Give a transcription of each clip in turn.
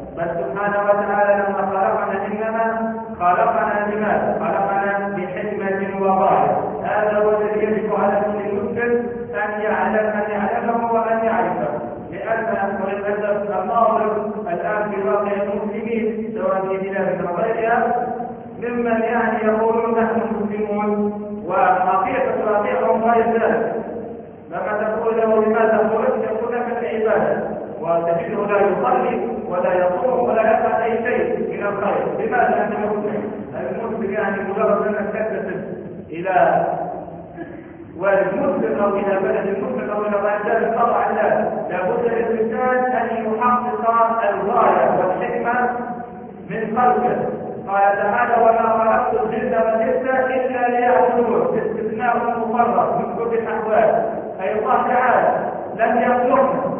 بل سبحانه وتعالى لما خلقنا إنما خلقنا لماذا؟ خلقنا بحكمة وغاية. هذا هو الذي يجب على كل مسلم أن يعلمه وأن يعرفه، لأن وللأسف الناظر الآن في واقع المسلمين سواء في بلاد أو غيرها ممن يقولون نحن مسلمون وحقيقة واقعهم غير ذلك. لما تقول له لماذا قلت يقول لك العبادة، وتجده لا يصلي ولا يصوم ولا يفعل أي شيء من الخير. لماذا أنت مسلم؟ المسلم مجرد أنك تنتسب إلى والمسلم أو إلى بلد المسلم أو إلى غير ذلك طبعا لابد للإنسان أن يحقق الغاية والحكمة من خلقه. قال تعالى وما خلقت الجن والإنس إلا ليعبدون، استثناء مفرط من كل الأحوال. أي الله تعالى لم يخلقنا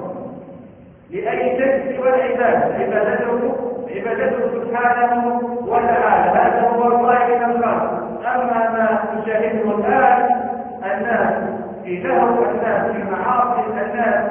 لأي شيء سوى العبادة، عبادته سبحانه وتعالى. هذا هو الغاية من الخلق. أما ما نشاهده الآن الناس في لهو، الناس في معاصي، الناس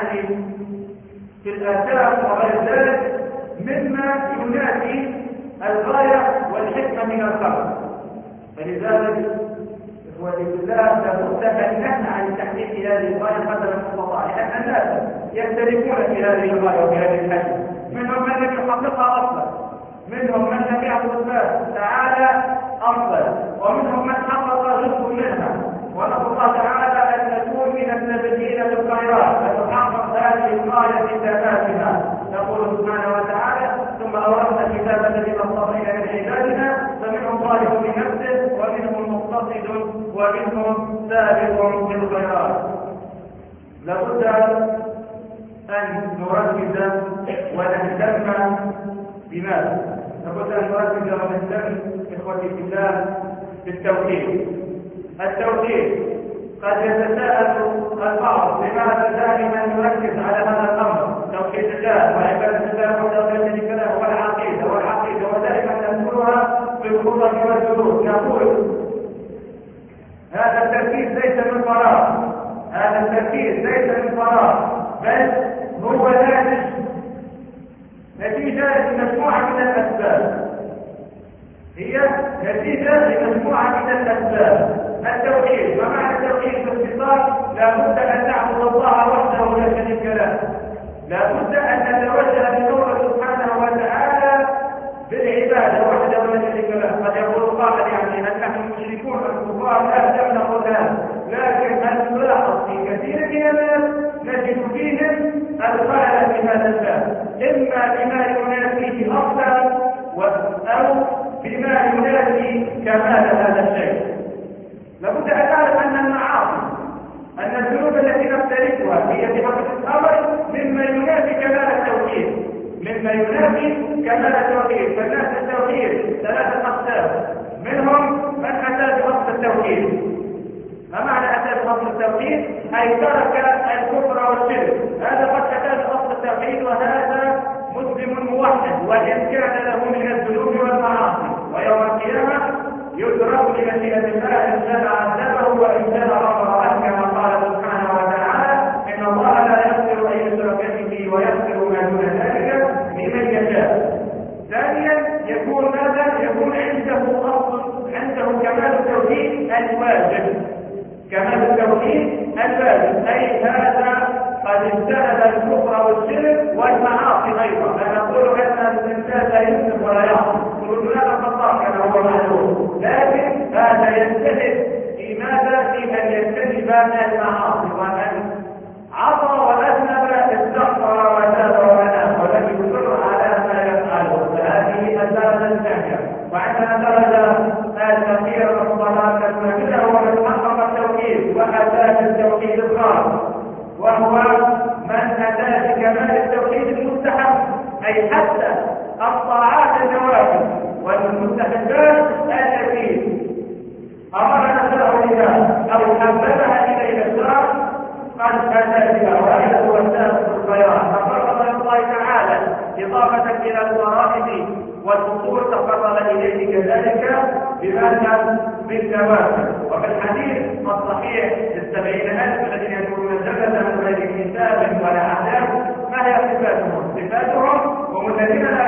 في الآثام وغير ذلك مما ينافي الغاية والحكمة من الخلق. فلذلك إخوتي بالله لابد أن نسعى لتحقيق هذه الغاية قدر المستطاع، لأن الناس يختلفون في هذه الغاية وفي هذه الحكمة. منهم من لم يحققها أصلا، منهم من لم يعبد الله تعالى أصلا، ومنهم من حقق جزء منها. ونسأل الله تعالى أن نكون من السابقين بالخيرات ونحقق هذه الغاية في ذاتها. يقول سبحانه وتعالى ثم أورثنا الكتاب الذي اصطفينا من عبادنا فمنهم ظالم لنفسه ومنهم مقتصد ومنهم سابق بالخيرات. لابد أن نركز ونهتم بماذا؟ لابد أن نركز ونهتم إخوتي في الله بالتوحيد. التوحيد قد يتساءل البعض لماذا دائما نركز على هذا الامر، توحيد الله وعباده الله وحده لا شريك له والعقيده ودائما نذكرها في الخطب والدروس. نقول هذا التركيز ليس من فراغ، بل هو نتيجه لمجموعه من الاسباب. التوحيد، ومعنى التوحيد باختصار لابد ان تعبد الله وحده لا شريك له. لابد ان نتوجه لنوره سبحانه وتعالى بالعباده وحده لا شريك له. قد يقول قائل هل نحن مشركون الكفار؟ لا، لم نقل هذا، لكن هل نلاحظ في كثير من الناس نجد فيهم الخلل في هذا الباب، اما بما ينافيه اصلا او بما ينافي كمال هذا الشيء. لابد ان نعرف ان المعاصي، ان الذنوب التي نقترفها هي في حقيقه الامر مما ينافي كمال التوحيد. فالناس التوحيد ثلاثه اقسام، منهم من اتى بأصل التوحيد. ما معنى اتى بأصل التوحيد؟ اي ترك الكفر والشرك. هذا قد اتى بأصل التوحيد وهذا مسلم موحد وان كان له من الذنوب والمعاصي، ويوم القيامه يدرك لمشيئة الله إن شاء عذبه وإن شاء غفر عنه، كما قال سبحانه وتعالى إن الله لا يغفر أن يشرك به ويغفر ما دون ذلك لمن يشاء. ثانيا يكون عنده كمال التوحيد الواجب، أي هذا قد اجتنب الكفر والشرك والمعاصي أيضا. لا نقول أن الإنسان لا يسلم ولا يعصي، نقول لا نقطع كما هو معلوم، لكن هذا يجتهد في ماذا؟ في أن يجتنب المعاصي، وأن عصى وأذنب استغفر وتاب وأناب ولم يصر على ما يفعله. فهذه الدرجة الثانية. وعندنا الدرجة الأخيرة والصلاة الكاملة ومن حقق التوحيد وأتى التوحيد الخاص، وهو من أتى بكمال التوحيد المستحب، أي حتى الطاعات النوافل والمستحبات التي أمرنا الله بها أو حببها إلينا الشرع قد أتى بها، وهذا هو السابق الخيرات. تقرب إلى الله تعالى إضافة إلى الفرائض والأصول، تقرب إليه كذلك بماذا؟ بالنوافل. وفي الحديث الصحيح ل70,000 الذين يدخلون الجنة من غير حساب ولا عذاب، ما هي صفاتهم؟ هم الذين لا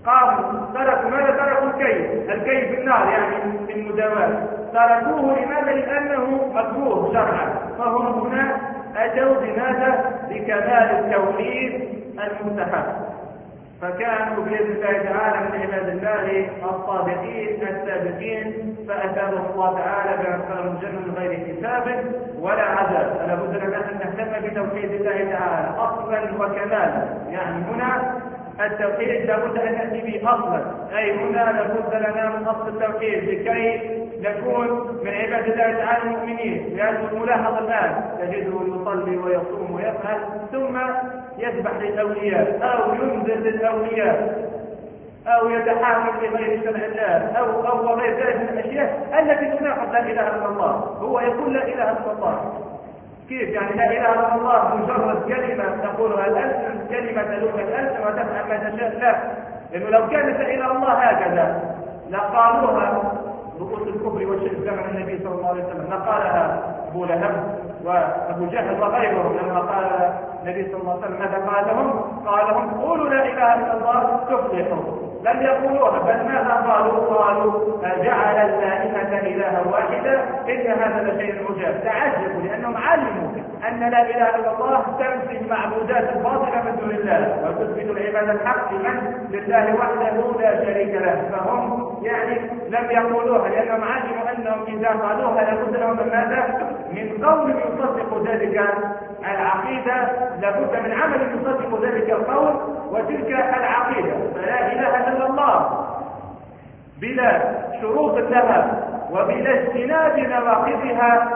قاموا تركوا ماذا؟ تركوا الكي في النار يعني في المداواة، تركوه لماذا؟ لأنه مكروه شرعا. فهم هنا أتوا بماذا؟ بكمال التوحيد المستحب. فكانوا بإذن الله تعالى من عباد الله الصادقين السابقين، فأتاهم الله تعالى بأدخلهم الجنة من غير حساب ولا عذاب. فلا بد لنا أن نهتم بتوحيد الله تعالى أصلا وكمالا. يعني هنا التوحيد لابد أن نأتي به أصلا، أي هنا لابد لنا من أصل التوحيد لكي نكون من عباد الله تعالى المؤمنين. لأنه الملاحظ الآن تجده يصلي ويصوم ويفعل ثم يذبح للأولياء أو ينذر للأولياء أو يتحاكم لغير شرع الله أو غير ذلك من الأشياء التي تناقض لا إله إلا الله. هو يقول لا إله إلا الله. كيف يعني لا إله إلا الله مجرد كلمة تقولها الألسن، كلمة تلوك الألسن وتفعل ما تشاء؟ لا، لأنه لو كانت لا إله إلا الله هكذا لقالوها رؤوس الكفر والشرك زمن النبي صلى الله عليه وسلم، لقالها أبو لهب وأبو جهل وغيرهم. لما قال النبي صلى الله عليه وسلم ماذا قال لهم؟ قال لهم قولوا لا إله إلا الله تفلحوا. لم يقولوها، بل ماذا قالوا؟ قالوا جعل الآلهة إلها واحدا إن هذا لشيء عجاب. تعجبوا لأنهم علموا أن لا إله إلا الله تنفي المعبودات الباطلة من دون الله وتثبت العبادة الحق لله وحده لا شريك له. فهم يعني لم يقولوها لأنهم علموا أنهم إذا قالوها لابد لهم من ماذا؟ من قول يصدق ذلك العقيدة، لابد من عمل يصدق ذلك القول وتلك العقيدة. فلا إله إلا الله بلا شروط لها وبلا اجتناب نواقضها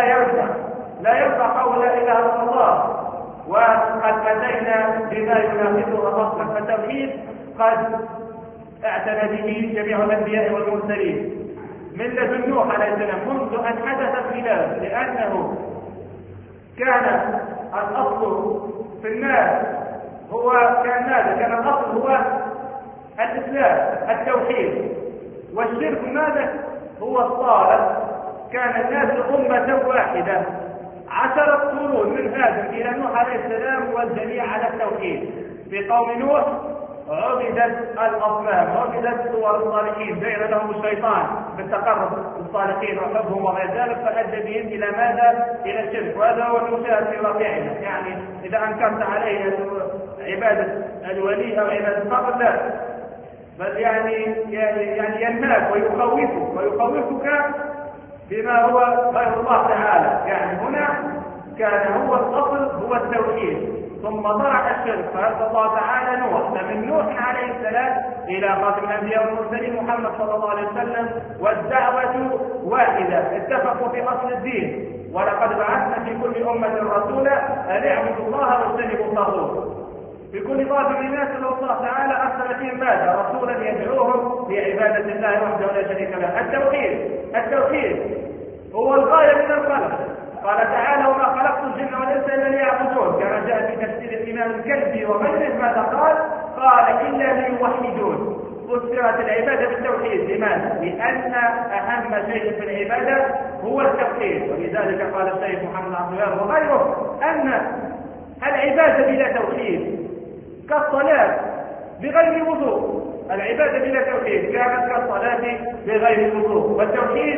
لا يرفع قول لا إله إلا الله. وقد أتينا بما يناقضها أصلا. فالتوحيد قد اعتنى به جميع الأنبياء والمرسلين من لدن نوح عليه السلام منذ أن حدث الخلاف، لأنه كان الأصل في الناس هو كان الأصل هو الإسلام التوحيد، والشرك ماذا؟ هو الصالح. كان الناس أمة واحدة 10 قرون من آدم إلى نوح عليه السلام والجميع على التوحيد. في قوم نوح عبدت الأصنام، عبدت صور الصالحين، زين لهم الشيطان بالتقرب للصالحين وحبهم وغير ذلك، فأدى بهم إلى ماذا؟ إلى الشرك. وهذا هو المشاهد في واقعنا. يعني إذا أنكرت عليه عبادة الولي أو عبادة القبر لا، بل يعني ينهاك ويخوفك بما هو غير الله تعالى. يعني هنا كان هو الأصل هو التوحيد، ثم طرح الشرك فأرسل الله تعالى نوح. فمن نوح عليه السلام إلى خاتم الأنبياء والمرسلين محمد صلى الله عليه وسلم والدعوة واحدة، اتفقوا في أصل الدين. ولقد بعثنا في كل أمة رسولا أن اعبدوا الله واجتنبوا الطاغوت. في كل طائفة من الناس الله تعالى أرسل فيهم ماذا؟ رسولا يدعوهم لعبادة الله وحده لا شريك له. التوحيد هو الغاية من الخلق. قال تعالى وما خلقت الجن والانس الا ليعبدون، كما جاء في تفسير الامام الكلبي وغيره. ماذا قال الا ليوحدون. فسرت العباده بالتوحيد. لماذا؟ لان اهم شيء في العباده هو التوحيد. ولذلك قال الشيخ محمد عبد الوهاب وغيره ان العباده بلا توحيد كالصلاه بغير وضوء. العباده بلا توحيد كانت كالصلاه بغير وضوء. والتوحيد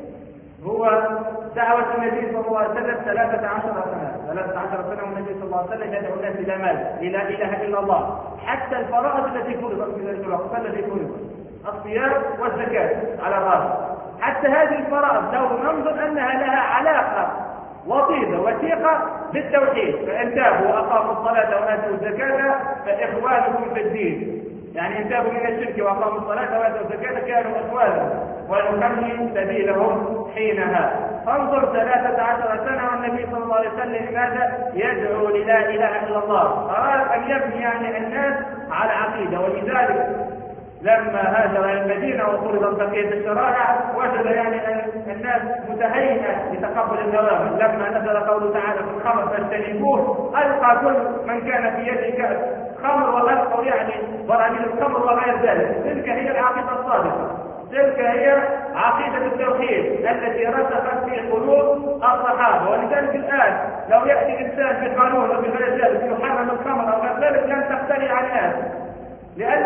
هو دعوة النبي صلى الله عليه وسلم 13 سنة والنبي صلى الله عليه وسلم يدعو الناس إلى ماذا؟ إلى لا إله إلا الله. حتى الفرائض التي فرضت في ذلك الوقت الذي فرض الصيام والزكاة على الرأس، حتى هذه الفرائض لو ننظر أنها لها علاقة وثيقة بالتوحيد. فإن تابوا وأقاموا الصلاة وآتوا الزكاة فإخوانكم في الدين. يعني إن تابوا من الشرك وأقاموا الصلاة وآتوا الزكاة كانوا إخوانا ونكمل سبيلهم حينها. فانظر 13 سنة والنبي صلى الله عليه وسلم ماذا؟ يدعو للا إله إلا الله. أراد أن يبني يعني الناس على عقيدة. ولذلك لما هاجر إلى المدينة وفرضت بقية الشرائع وجد يعني أن الناس متهيئة لتقبل الأوامر. لما نزل قوله تعالى في الخمر فاجتنبوه ألقى كل من كان في يده كأس خمر والألقوا يعني براميل الخمر وغير ذلك. تلك هي العقيدة الصادقة، تلك هي عقيدة التوحيد التي رسخت في قلوب الصحابة. ولذلك الآن لو يأتي إنسان بقانون أو بغير ذلك يحرم الخمر أو غير ذلك لن تختلف عن الناس، لأنه ليس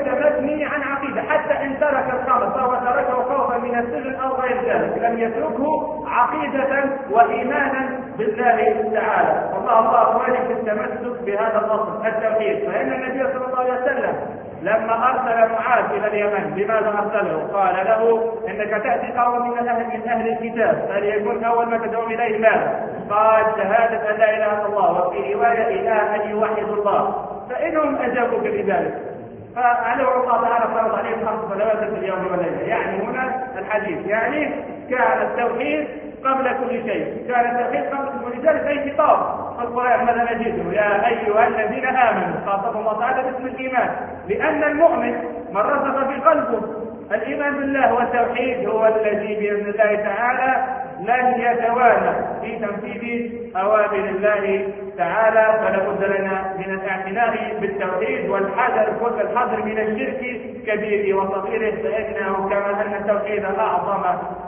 مبني عن عقيدة، حتى إن ترك الخمر فهو تركه خوفا من السجن أو غير ذلك، لم يتركه عقيدة وإيمانا بالله تعالى. الله أخواني في التمسك بهذا الأصل التوحيد. فإن النبي صلى الله عليه وسلم لما أرسل معاذ إلى اليمن، لماذا أرسله؟ قال له إنك تأتي قوم من أهل الكتاب، فليكن أول ما تدعو إليه ماذا؟ قال شهادة أن لا إله إلا الله، وفي رواية إله أن يوحد الله. فإنهم أجابوا بذلك فعليه الله تعالى فرض عليهم 5 صلوات في اليوم والليلة. يعني هنا الحديث يعني كان التوحيد قبل كل شيء، كان التوحيد قبل كل شيء. في خطاب في القرآن ماذا نجده؟ يا أيها الذين آمنوا، خاطب الله تعالى باسم الإيمان، لأن المؤمن من رسخ في قلبه الإيمان بالله والتوحيد هو الذي بإذن الله تعالى لن يتوانى في تنفيذ أوامر الله تعالى. فلا بد لنا من الاعتناء بالتوحيد والحذر كل الحذر من الشرك كبيره وصغيره، فإنه كما أن التوحيد أعظم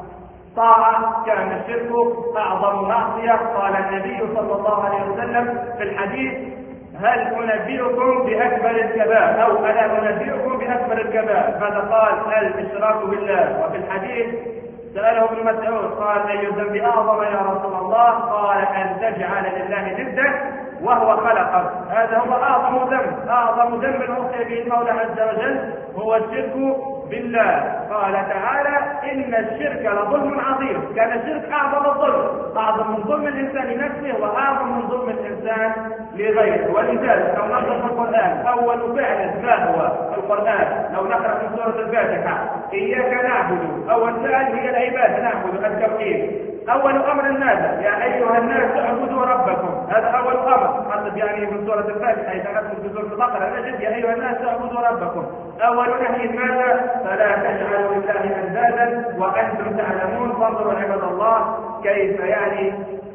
طاعة كان الشرك أعظم معصية. قال النبي صلى الله عليه وسلم في الحديث: هل أنبئكم بأكبر الكبائر أو ألا أنبئكم بأكبر الكبائر؟ ماذا قال؟ الإشراك بالله. وفي الحديث سأله ابن مسعود قال: أي الذنب أعظم يا رسول الله؟ قال: أن تجعل لله ندا وهو خلقك. هذا هو أعظم ذنب، أعظم ذنب أوصي به المولى عز وجل هو الشرك بالله. قال تعالى: إن الشرك لظلم عظيم. كان الشرك أعظم الظلم، أعظم من ظلم الإنسان لنفسه وأعظم من ظلم الإنسان لغيره. ولذلك لو نقرأ في القرآن أول فعل ما هو القرآن، لو نقرأ في سورة الفاتحة: إياك نعبد، أول فعل هي العبادة، نعبد التوحيد. أول أمر ماذا؟ يا أيها الناس اعبدوا ربكم، هذا أول أمر. حسب يعني من سورة الفاتحة إذا ندخل في سورة البقرة نجد: يا أيها الناس اعبدوا ربكم. أول نهي ماذا؟ فلا تجعلوا لله أندادا وأنتم تعلمون. فانظروا عباد الله كيف يعني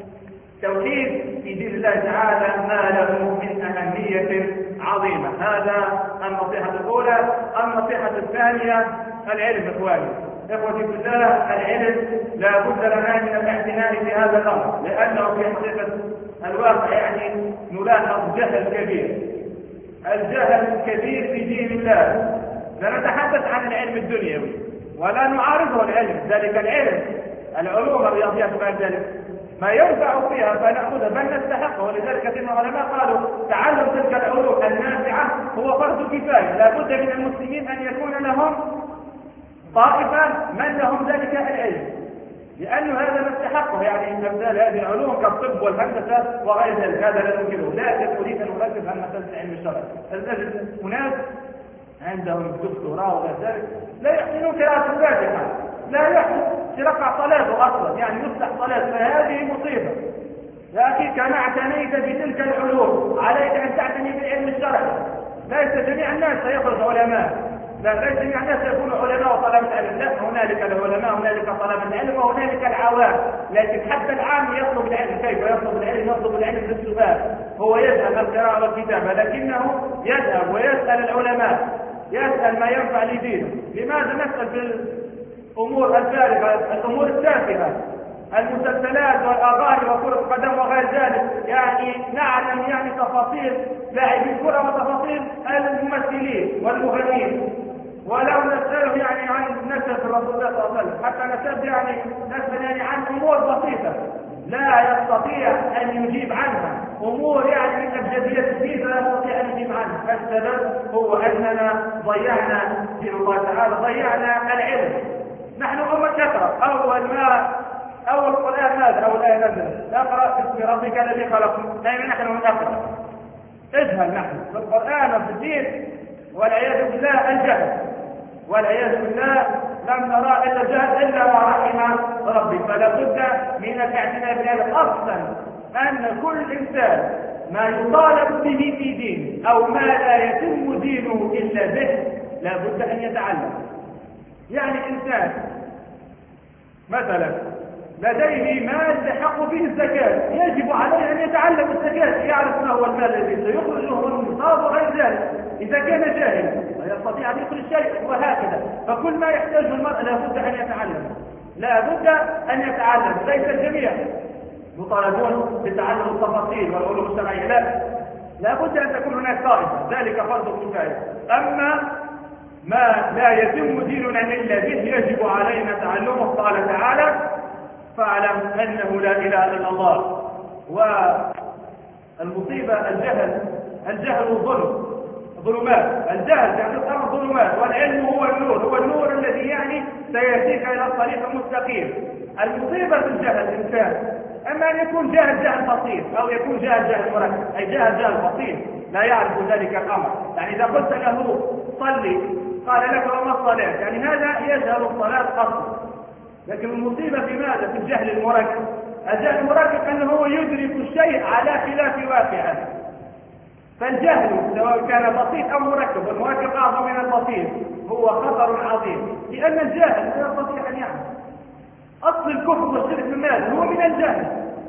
توحيد في دين الله تعالى ما له من أهمية عظيمة. هذا النصيحة الأولى. النصيحة الثانية: العلم. إخوتي في الله، العلم لا بد لنا من الاعتناء بهذا الأمر، لأنه في حقيقة الواقع يعني نلاحظ جهل كبير، الجهل الكبير في دين الله. لا نتحدث عن العلم الدنيوي ولا نعارضه العلم، ذلك العلم العلوم الرياضيات وغير ذلك ما ينفع فيها فنأخذها بل نستحقه. ولذلك كثير من العلماء قالوا تعلم تلك العلوم النافعة هو فرض كفاية، لا بد من المسلمين أن يكون لهم طائفة من لهم ذلك العلم، لأن هذا نستحقه. يعني أمثال هذه العلوم كالطب والهندسة وغير ذلك هذا لا ننكره، لكن أريد أن أركز على مسألة علم الشرع. الآن هناك عندهم دكتوراه وغير ذلك لا يحسنون قراءة الفاتحة، لا يحسن ترقع صلاته أصلا، يعني يفتح صلاة، فهذه مصيبة. يا أخي كما اعتنيت بتلك العلوم عليك أن تعتني بالعلم الشرعي. ليس جميع الناس سيخرج علماء، لا ليس جميع الناس يكونوا علماء وطلبة علم، لا، هنالك العلماء، هنالك طلبة علم، وهنالك العوام. لكن حتى العام يطلب العلم. كيف يطلب العلم؟ يطلب العلم بالسؤال، هو يسأل القراءة والكتابة، لكنه يذهب ويسأل العلماء، يسأل ما ينفع لدينه. لماذا نسأل في الأمور الفارغة، الأمور التافهة، المسلسلات والأغاني وكرة القدم وغير ذلك؟ يعني نعلم يعني تفاصيل لاعبي الكرة وتفاصيل الممثلين والمغنيين، ولو نسأله يعني عن نسب الرسول صلى الله عليه وسلم، حتى نسب يعني نسأل يعني عن أمور بسيطة لا يستطيع أن يجيب عنها، أمور يعني من أبجدية الدين لا يستطيع أن يجيب عنها. السبب هو أننا ضيعنا دين الله تعالى، ضيعنا العلم. نحن أمة نقرأ أول القرآن ماذا؟ أول آية نزل: اقرأ باسم ربك الذي خلق. دائما نحن نقرأ، اجهل نحن في القرآن وفي الدين، والعياذ بالله الجهل، والعياذ بالله لم نرى إلا الجهل إلا ما رحم ربي. فلا بد من الاعتناء بهذا. أصلا أن كل إنسان ما يطالب به في دين أو ما لا يتم دينه إلا به لا بد أن يتعلم. يعني إنسان مثلا لديه مال يستحق فيه الزكاة، يجب عليه أن يتعلم الزكاة، يعرف ما هو المال الذي سيخرجه من النصاب وغير ذلك. إذا كان جاهل لا يستطيع أن يخرج شيء، وهكذا. فكل ما يحتاجه المرء لا بد أن يتعلم، لا بد أن يتعلم. ليس الجميع يطالبون بتعلم التفاصيل والعلوم الشرعية، لا بد أن تكون هناك طائفة، ذلك فرض كفاية. أما ما لا يتم ديننا إلا به يجب علينا تعلمه. قال تعالى: فاعلم أنه لا إله إلا الله. والمصيبة الجهل ظلمات. الجهل يعني الأمر ظلمات، والعلم هو النور الذي يعني سيهديك إلى الطريق المستقيم. المصيبة في الجهل الإنسان أما أن يكون جهل بسيط، أو يكون جهل مركب، أي جهل بسيط لا يعرف ذلك الأمر. يعني إذا قلت له صلي قال لك وما الصلاة، يعني هذا يجهل الصلاة أصلا. لكن المصيبة في ماذا؟ في الجهل المركب. الجهل المركب أنه هو يدرك الشيء على خلاف واقعه. فالجهل سواء كان بسيط أو مركب، والمركب أعظم من البسيط، هو خطر عظيم، لأن الجاهل لا يستطيع أن يعمل. أصل الكفر والشرك من ماذا؟ هو من الجهل.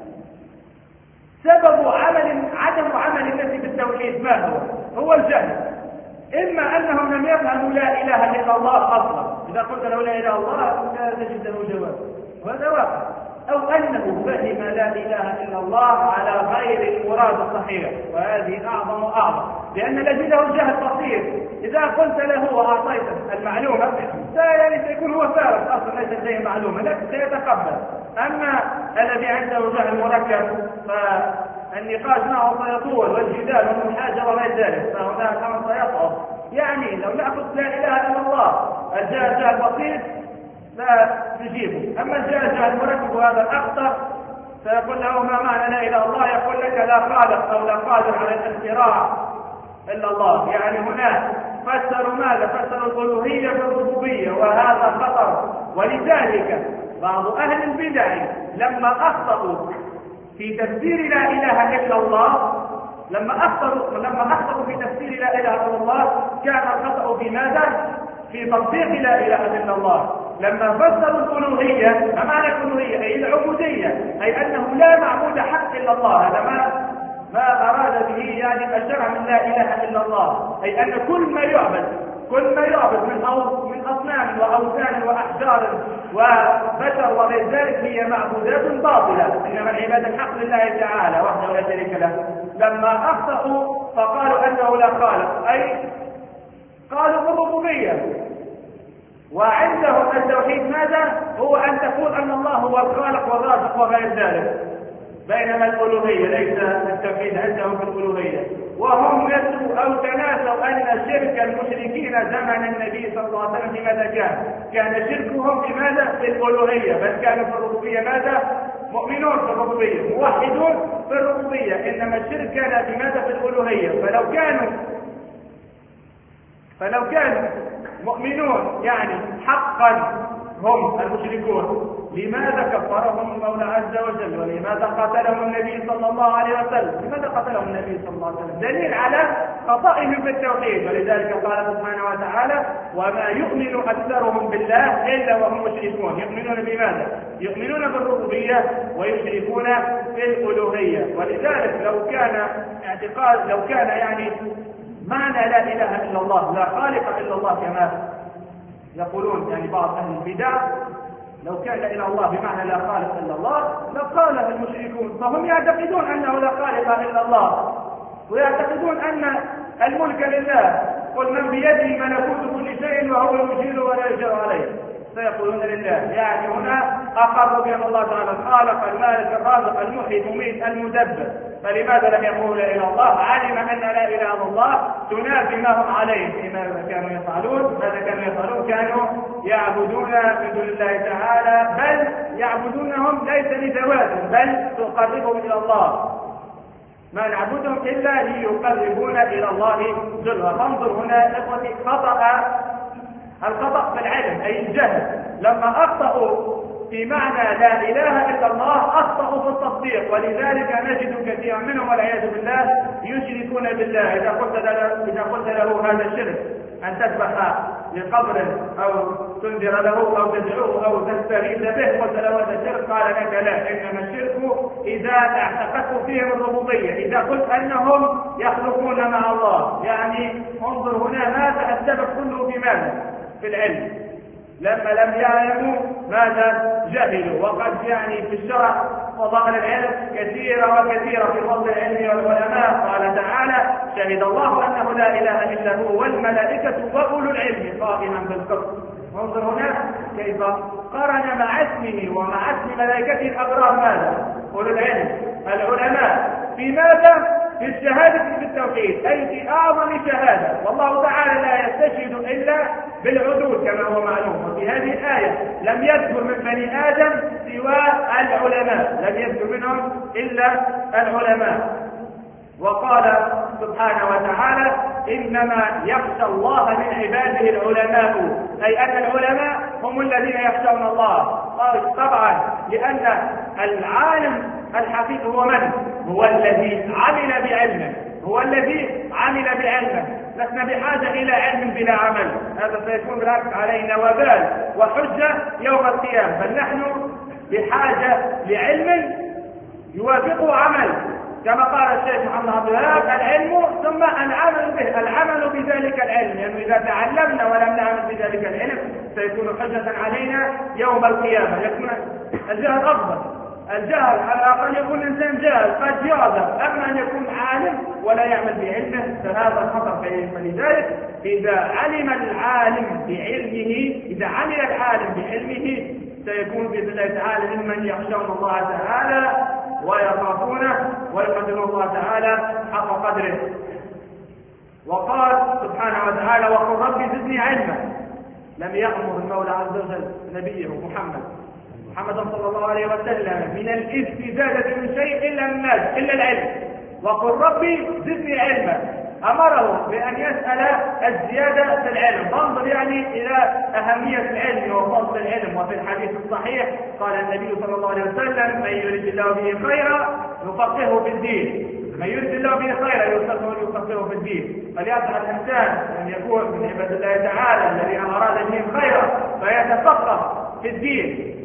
سبب عدم عمل الناس بالتوحيد ما هو الجهل. إما أنهم لم يفهموا لا إله إلا الله أصلا، إذا قلت له لا إله إلا الله لا تجد له جواب، وهذا واقع. أو أنه فهم لا إله إلا الله على غير المراد الصحيح، وهذه أعظم، لأن الذي له الجهل بسيط إذا قلت له وأعطيته المعلومة يعني سيكون هو فارغ أصلا، ليس لديه معلومة لكن سيتقبل. أما الذي عنده جهل مركب فالنقاش معه سيطول، والجدال والمحاجرة وغير ذلك، فهناك أمر سيصعب. يعني لو نأخذ لا إله إلا الله الجهل بسيط لا تجيبه، أما الجهل مركب وهذا الأخطر فيقول له ما معنى لا إله إلا الله؟ يقول لك لا خالق أو لا قادر على الاختراع إلا الله. يعني هنا فسروا ماذا؟ فسروا الألوهية بالربوبية، وهذا خطر. ولذلك بعض أهل البدع لما أخطأوا في تفسير لا إله إلا الله، لما أخطأوا في تفسير لا إله إلا الله كان الخطأ في ماذا؟ في تطبيق لا إله إلا الله. لما فسروا الألوهية، ما معنى الألوهية؟ أي العبودية، أي أنه لا معبود حق إلا الله. هذا ما أراد به يعني الشرع من لا إله إلا الله، أي أن كل ما يعبد من أصنام وأوثان وأحجار وبشر وغير ذلك هي معبودات باطلة، إنما العبادة الحق لله تعالى وحده لا شريك له. لما أخطأوا فقالوا أنه لا خالق، أي قالوا بالربوبية، وعندهم التوحيد ماذا؟ هو أن تقول أن الله هو الخالق والرازق وغير ذلك، بينما الألوهية ليس التوحيد عندهم في الألوهية. وهم نسوا أو تناسوا أن شرك المشركين زمن النبي صلى الله عليه وسلم في ماذا كان شركهم في ماذا؟ في الألوهية، بل كانوا في الربوبية ماذا؟ مؤمنون في الربوبية، موحدون في الربوبية، إنما الشرك كان في ماذا؟ في الألوهية. فلو كانوا مؤمنون يعني حقا هم المشركون، لماذا كفرهم المولى عز وجل؟ ولماذا قتلهم النبي صلى الله عليه وسلم؟ لماذا قتلهم النبي صلى الله عليه وسلم؟ دليل على خطئهم في التوحيد. ولذلك قال سبحانه وتعالى: وما يؤمن أكثرهم بالله إلا وهم مشركون. يؤمنون بماذا؟ يؤمنون بالربوبية ويشركون بالألوهية. ولذلك لو كان يعني معنى لا إله إلا الله لا خالق إلا الله كما يقولون يعني بعض أهل البدع، لو كان لا إله إلا الله بمعنى لا خالق إلا الله لقاله المشركون. فهم يعتقدون أنه لا خالق إلا الله، ويعتقدون أن الملك لله، قل من بيده ملكوت كل شيء وهو يجير ولا يجير عليه، فيقولون لله. يعني هنا أقروا بأن الله تعالى الخالق المالك الرازق المحيي المميت المدبر. فلماذا لم يقولوا لا إله إلا الله؟ علم أن لا إله إلا الله تنافي ما هم عليه. ماذا كانوا يفعلون؟ كانوا يعبدون من دون الله تعالى، بل يعبدونهم ليس لذواتهم بل تقربهم إلى الله. ما نعبدهم إلا ليقربون إلى الله زلفى. فانظر هنا إخوتي الخطأ في العلم أي الجهل. لما أخطأوا في معنى لا إله إلا الله أخطأوا في التصديق، ولذلك نجد كثيرا منهم والعياذ بالله يشركون بالله. إذا قلت له هذا الشرك أن تذبح لقبر أو تنذر له أو تدعوه أو تستغيث به، قلت له هذا الشرك، قال لك لا، إنما الشرك إذا اعتقدت فيهم الربوبية، إذا قلت أنهم يخلقون مع الله. يعني انظر هنا ماذا السبب كله في ماذا؟ في العلم. لما لم يعلموا ماذا؟ جهلوا. وقد يعني في الشرع فضائل العلم كثيرة وكثيرة في فضل العلم والعلماء. قال تعالى: شهد الله أنه لا إله إلا هو والملائكة وأولو العلم قائما بالقسط. وانظر هنا كيف قرن مع اسمه ومع اسم ملائكته الأبرار ماذا؟ أولو العلم، العلماء. في ماذا؟ في الشهادة في التوحيد، أي في أعظم شهادة. والله تعالى لا يستشهد إلا بالعدول كما هو معلوم. وفي هذه الآية لم يذكر من بني آدم سوى العلماء، لم يذكر منهم إلا العلماء. وقال سبحانه وتعالى: إنما يخشى الله من عباده العلماء، أي أن العلماء هم الذين يخشون الله. طبعا لأن العالم الحقيقي هو من؟ هو الذي عمل بعلمه، هو الذي عمل بعلمه. لسنا بحاجة إلى علم بلا عمل، هذا سيكون بالعكس علينا وبال وحجة يوم القيامة. بل نحن بحاجة لعلم يوافقه عمل، كما قال الشيخ محمد عبد الوهاب: العلم ثم العمل به، العمل بذلك العلم، لأنه إذا تعلمنا ولم نعمل بذلك العلم سيكون حجة علينا يوم القيامة. يكون الجهل أفضل، الجهل على الأقل يكون الإنسان جاهل قد يعذر، أما أن يكون عالم ولا يعمل بعلمه فهذا خطر. فلذلك إذا علم العالم بعلمه، إذا عمل العالم بعلمه سيكون بإذن الله تعالى ممن يخشون الله تعالى ويخافونه ويقدرون الله تعالى حق قدره. وقال سبحانه وتعالى: وقل رب زدني علما. لم يأمر المولى عز وجل نبيه محمد صلى الله عليه وسلم من الاستزادة من شيء إلا العلم. وقل ربي زدني علما، أمره بأن يسأل الزيادة في العلم. فانظر يعني إلى أهمية العلم وفضل العلم. وفي الحديث الصحيح قال النبي صلى الله عليه وسلم: من يريد الله به خيرا يفقهه في الدين. من يريد الله به خيرا يفقهه في الدين. فليسعى الإنسان أن يكون من عباد الله تعالى الذين أراد بهم خيرا فيتفقه في الدين،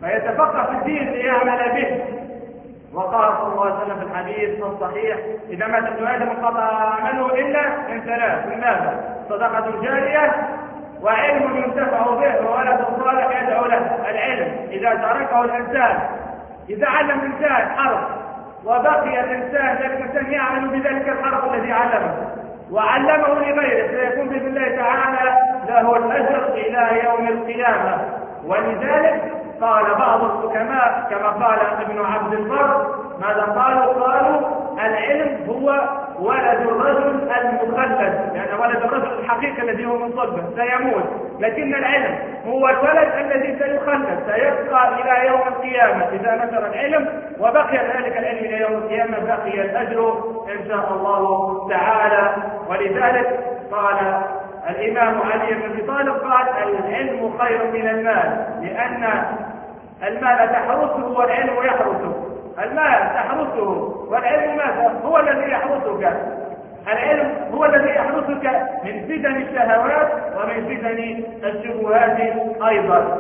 ليعمل به. وقال صلى الله عليه وسلم في الحديث الصحيح: إذا مات ابن آدم انقطع عمله إلا من ثلاث. من ماذا؟ صدقة جارية، وعلم ينتفع به، وولد صالح يدعو له. العلم إذا تركه الإنسان، إذا علم الإنسان حرف وبقي الإنسان ذلك الإنسان يعمل بذلك الحرف الذي علمه وعلمه لغيره سيكون بإذن الله تعالى له الأجر إلى يوم القيامة. ولذلك قال بعض الحكماء كما قال ابن عبد البر ماذا قالوا العلم هو ولد الرجل المخلد، لأن ولد الرجل الحقيقي الذي هو من صلبه سيموت، لكن العلم هو الولد الذي سيخلد سيبقى إلى يوم القيامة. إذا نشر العلم وبقي ذلك العلم إلى يوم القيامة بقي الأجر إن شاء الله تعالى. ولذلك قال الإمام علي بن أبي طالب قال: العلم خير من المال، لأن المال تحرسه والعلم يحرسه. المال تحرسه والعلم ماذا؟ هو الذي يحرسك. العلم هو الذي يحرسك من فتن الشهوات ومن فتن الشبهات أيضا.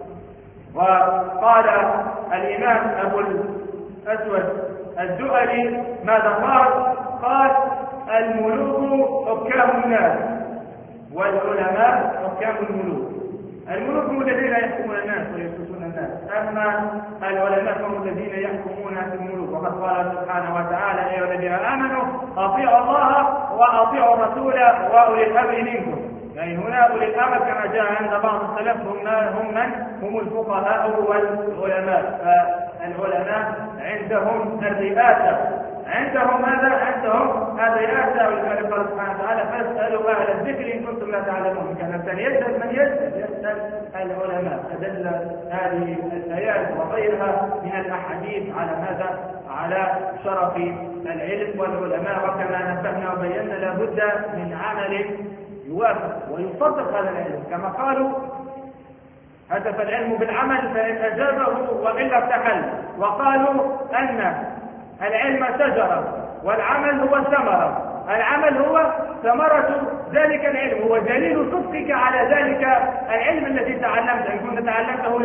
وقال الإمام أبو الأسود الدؤلي ماذا قال: الملوك حكام الناس والعلماء حكام الملوك. الملوك هم الذين يحكمون الناس ويسوسون الناس، أما العلماء هم الذين يحكمون الملوك. وقد قال سبحانه وتعالى: يا أيها الذين آمنوا أطيعوا الله وأطيعوا الرسول وأولي الأمر منكم. يعني هنا أولي الأمر كما جاء عند بعض السلف هم الفقهاء والعلماء. فالعلماء عندهم الرئاسة، عندهم ماذا؟ عندهم الرئاسة. ولذلك قال سبحانه وتعالى: فاسألوا أهل الذكر إن كنتم لا تعلمون. كان الإنسان يسأل من يسأل العلماء. فدل هذه الآيات وغيرها من الأحاديث على ماذا؟ على شرف العلم والعلماء. وكما نبهنا وبينا لابد من عمل يوافق ويصدق هذا العلم، كما قالوا: هدف العلم بالعمل فإن أجابه وإلا ارتحل. وقالوا أن العلم شجرة والعمل هو ثمرة. العمل هو ثمرة ذلك العلم، هو دليل صدقك على ذلك العلم الذي تعلمته. إن كنت تعلمته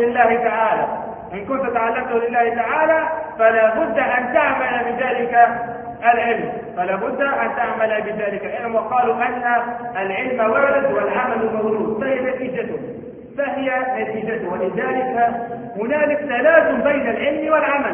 لله تعالى فلا بد أن تعمل بذلك العلم، وقالوا أن العلم وارد والعمل مولود، فهي نتيجته. ولذلك هنالك تلازم بين العلم والعمل.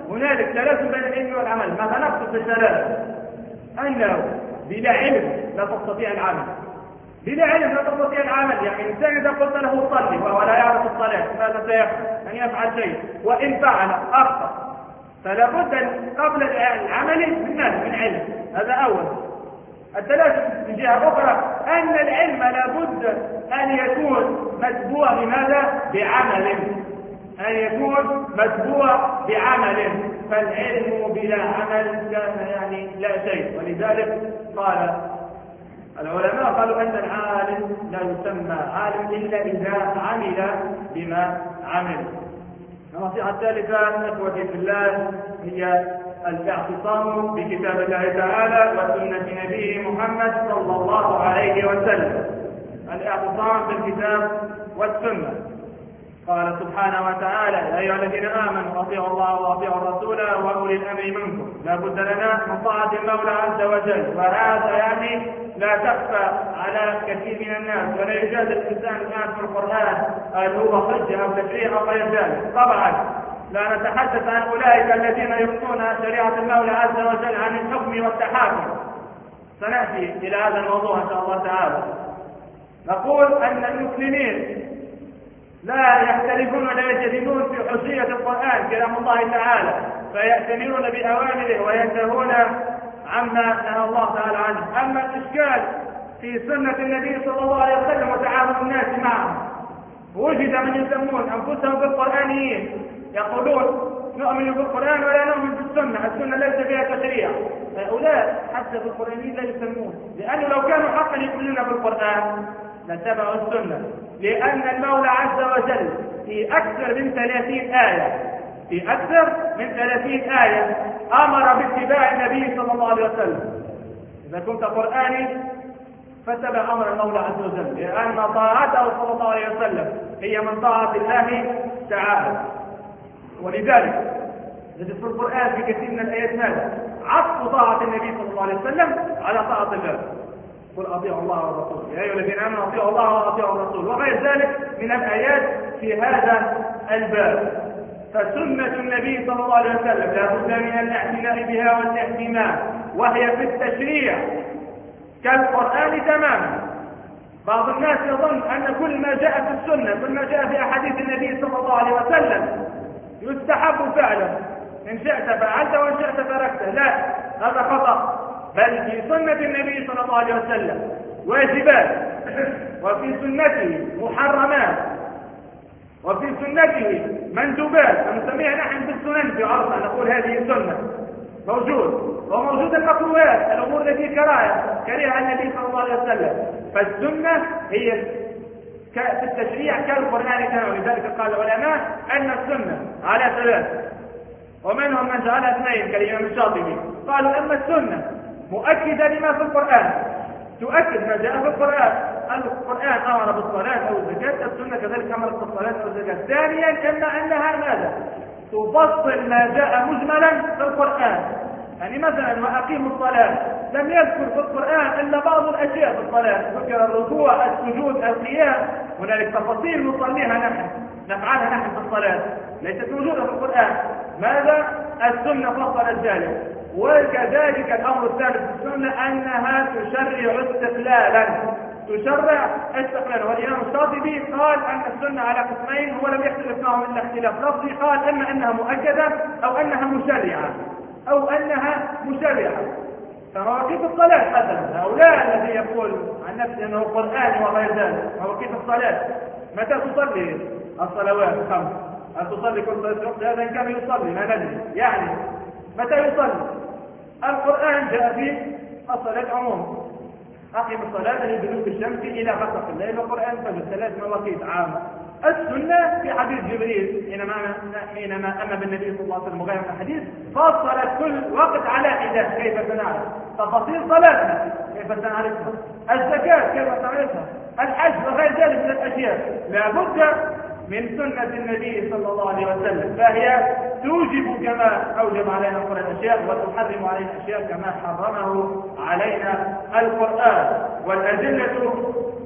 هنالك تلازم بين العلم والعمل. ماذا نقصد بالتلازم؟ أنه بلا علم لا تستطيع العمل. بلا علم لا تستطيع العمل، يعني الإنسان إذا قلت له صلي وهو لا يعرف الصلاة ماذا سيفعل؟ أن يفعل شيء، وإن فعل أخطأ، فلا بد قبل العمل من علم. هذا أول. الثلاثة من جهة أخرى أن العلم لا بد أن يكون متبوع بماذا؟ بعمل. أن يكون متبوع بعمل، فالعلم بلا عمل كان يعني لا شيء. ولذلك قال العلماء قالوا أن العالم لا يسمى عالم إلا إذا عمل بما عمل. النصيحة الثالثة إخوتي في الله هي الاعتصام بكتاب الله تعالى وسنة نبيه محمد صلى الله عليه وسلم. الاعتصام بالكتاب والسنة. قال سبحانه وتعالى: يا أيها الذين آمنوا أطيعوا الله وأطيعوا الرسول وأولي الأمر منكم. لا بد لنا من طاعة المولى عز وجل، وهذا يعني لا تخفى على كثير من الناس، ولا يجاز الإنسان الآن في القرآن هل هو حجة أو تشريع أو غير ذلك. طبعا لا نتحدث عن أولئك الذين يبطون شريعة المولى عز وجل عن الحكم والتحاكم، سنأتي إلى هذا الموضوع إن شاء الله تعالى. نقول أن المسلمين لا يختلفون ولا يجتهدون في حجية القرآن كلام الله تعالى، فيأتمرون بأوامره وينتهون عما نهى الله تعالى عنه. أما الإشكال في سنة النبي صلى الله عليه وسلم وتعامل الناس معه، وجد من يسمون أنفسهم بالقرآنيين يقولون نؤمن بالقرآن ولا نؤمن بالسنة، السنة ليس فيها تشريع. هؤلاء حتى بالقرآنيين لا يسمون، لأنه لو كانوا حقا يؤمنون بالقرآن لاتبعوا السنة، لأن المولى عز وجل في أكثر من 30 آية أمر باتباع النبي صلى الله عليه وسلم. إذا كنت قرآني فاتبع أمر المولى عز وجل، لأن طاعته صلى الله عليه وسلم هي من طاعة الله تعالى. ولذلك نجد في القرآن في كثير من الآيات ماذا؟ عطف طاعة النبي صلى الله عليه وسلم على طاعة الله. قل أطيعوا الله والرسول، يا أيها الذين آمنوا أطيعوا الله وأطيعوا الرسول، وغير ذلك من الآيات في هذا الباب. فسنة النبي صلى الله عليه وسلم لا بد من الاعتناء بها والاهتمام، وهي في التشريع كالقرآن تماما. بعض الناس يظن أن كل ما جاء في السنة، كل ما جاء في أحاديث النبي صلى الله عليه وسلم يستحب فعله، إن شئت فعلت وإن شئت تركته. لا، هذا خطأ. بل في سنة النبي صلى الله عليه وسلم واجبات، وفي سنته محرمات، وفي سنته مندوبات، ونسميها نحن بالسنن في عرفنا، نقول هذه سنة موجود، وموجود المكروهات، الأمور التي كرهها النبي صلى الله عليه وسلم. فالسنة هي في التشريع كالقرآن كما. ولذلك قال العلماء أن السنة على ثلاث، ومنهم من جعلها اثنين كالإمام الشاطبي. قالوا أما السنة مؤكدة لما في القرآن، تؤكد ما جاء في القرآن. القرآن أمر بالصلاة أو الزكاة، السنة كذلك أمرت بالصلاة أو الزكاة. ثانيا كما أنها ماذا؟ تفصل ما جاء مجملا في القرآن. يعني مثلا وأقيموا الصلاة، لم يذكر في القرآن إلا بعض الأشياء في الصلاة، ذكر الركوع، السجود، القيام. هنالك تفاصيل نصليها نحن، نفعلها نحن في الصلاة، ليست موجودة في القرآن. ماذا؟ السنة فصلت ذلك. وكذلك الأمر الثالث في السنة أنها تشرع استقلالا. والإمام الشاطبي قال أن السنة على قسمين، هو لم يختلف معهم إلا اختلاف لفظي. قال إما أنها مؤكدة أو أنها مشرعة. فمواقيت الصلاة مثلا، هؤلاء الذي يقول عن نفسه أنه قرآني وغير ذلك، مواقيت الصلاة متى تصلي الصلوات الخمس؟ هل تصلي كل صلاة؟ هذا إن كان يصلي لا ندري، يعني متى يصلي؟ القرآن جاء في الصلاة عموما، أقم الصلاة لدلوك الشمس إلى غسق الليل، والقرآن فجر 3 مواقيت عامة. السنة في حديث جبريل حينما أمر بالنبي صلى الله عليه وسلم وغيره من الحديث فصلت كل وقت على حدة كيف سنعرف تفاصيل صلاتنا، كيف سنعرفها، الزكاة كيف سنعرفها، الحج وغير ذلك من الأشياء. لا بد من سنة النبي صلى الله عليه وسلم، فهي توجب كما أوجب علينا القرآن أشياء، وتحرم علينا أشياء كما حرمه علينا القرآن. والأدلة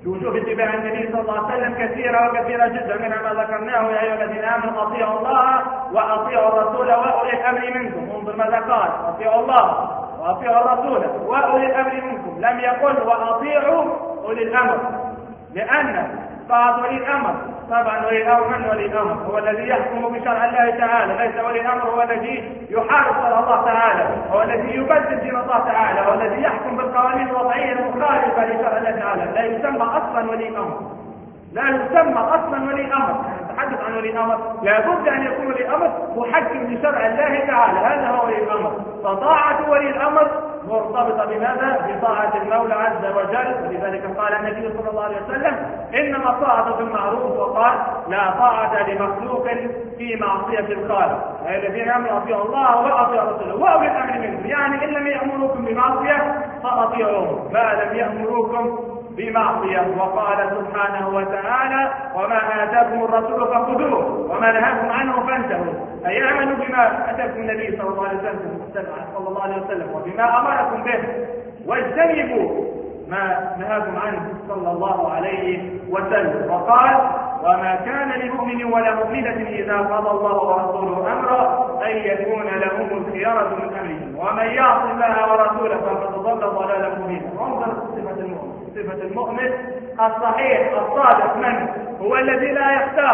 وجوه اتباع النبي صلى الله عليه وسلم كثيرة وكثيرة جدا، منها ما ذكرناه: يا أيها الذين آمنوا أطيعوا الله وأطيعوا الرسول وأولي الأمر منكم. انظر ماذا قال: أطيعوا الله وأطيعوا الرسول وأولي الأمر منكم، لم يقل وأطيعوا أولي الأمر، لأن طاعة ولي الأمر طبعا ولي الأمر من ولي الأمر هو الذي يحكم بشرع الله تعالى، ليس ولي الأمر هو الذي يحارب شرع الله تعالى، هو الذي يبدل دين الله تعالى، هو الذي يحكم بالقوانين الوضعية المخالفة لشرع الله تعالى. لا يسمى أصلا ولي أمر، لا يسمى أصلا ولي أمر. نتحدث عن ولي الأمر لابد أن يكون ولي الأمر محكم لشرع الله تعالى، هذا هو ولي الأمر. فطاعة ولي الأمر مرتبطة بماذا؟ بطاعة المولى عز وجل. ولذلك قال النبي صلى الله عليه وسلم: إنما الطاعة في المعروف، وقال: لا طاعة لمخلوق في معصية الخالق. الذين آمنوا أطيعوا الله وأطيعوا رسوله وأولي الأمر منكم، يعني إن لم يأمروكم بمعصية فأطيعوهم، ما لم يأمروكم بمعصية. وقال سبحانه وتعالى: وما آتاكم الرسول فخذوه وما نهاكم عنه فانتهوا. أي اعملوا بما أتاكم النبي صلى الله عليه وسلم وبما أمركم به، واجتنبوا ما نهاكم عنه صلى الله عليه وسلم. وقال: وما كان لمؤمن ولا مؤمنة إذا قضى الله ورسوله أمرا أن يكون لهم الخيرة من أمرهم ومن يعص الله ورسوله فقد ضل ضلالا مبينا. انظر صفة المؤمن، صفة المؤمن الصحيح الصادق من هو الذي لا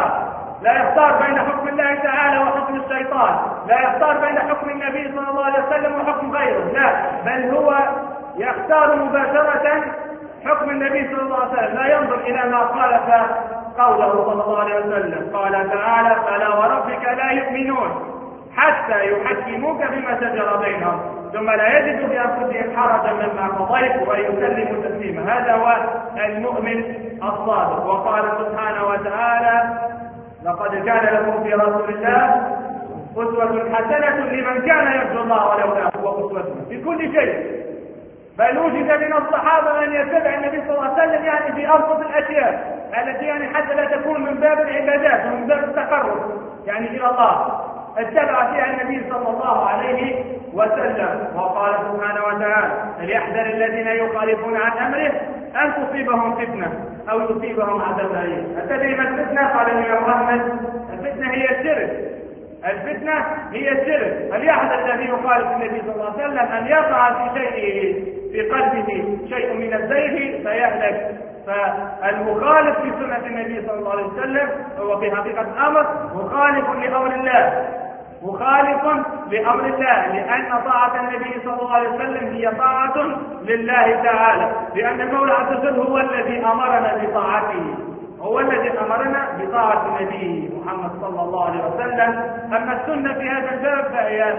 يختار بين حكم الله تعالى وحكم الشيطان، لا يختار بين حكم النبي صلى الله عليه وسلم وحكم غيره، لا، بل هو يختار مباشرة حكم النبي صلى الله عليه وسلم، لا ينظر إلى ما خالف قوله صلى الله عليه وسلم. قال تعالى: فلا وربك لا يؤمنون حتى يحكموك فيما شجر بينهم ثم لا يجدوا بأنفسهم حرجا مما قضيت ويسلموا تسليما. هذا هو المؤمن الصادق. وقال سبحانه وتعالى: لقد كان لكم في رسول الله أسوة حسنة لمن كان يرجو الله واليوم الآخر. وأسوتنا في كل شيء، بل وجد من الصحابة من يتبع النبي صلى الله عليه وسلم يعني في أبسط الأشياء التي يعني حتى لا تكون من باب العبادات ومن باب التقرب يعني إلى الله، اتبع فيها النبي صلى الله عليه وسلم. وقال سبحانه وتعالى: فليحذر الذين يخالفون عن أمره أن تصيبهم فتنة أو يصيبهم عذاب أليم. أتدري ما الفتنة؟ قال الإمام أحمد: الفتنة هي الشرك، الفتنة هي الشرك. فليحذر الذي يخالف النبي صلى الله عليه وسلم أن يقع في شيء في قلبه شيء من الزيغ فيهلك. فالمخالف في سنة النبي صلى الله عليه وسلم هو في حقيقة الأمر مخالف لأمر الله، مخالف لأمر الله، لأن طاعة النبي صلى الله عليه وسلم هي طاعة لله تعالى، لأن المولى عز وجل هو الذي أمرنا بطاعته، هو الذي أمرنا بطاعة النبي محمد صلى الله عليه وسلم. أما السنة في هذا الباب فهي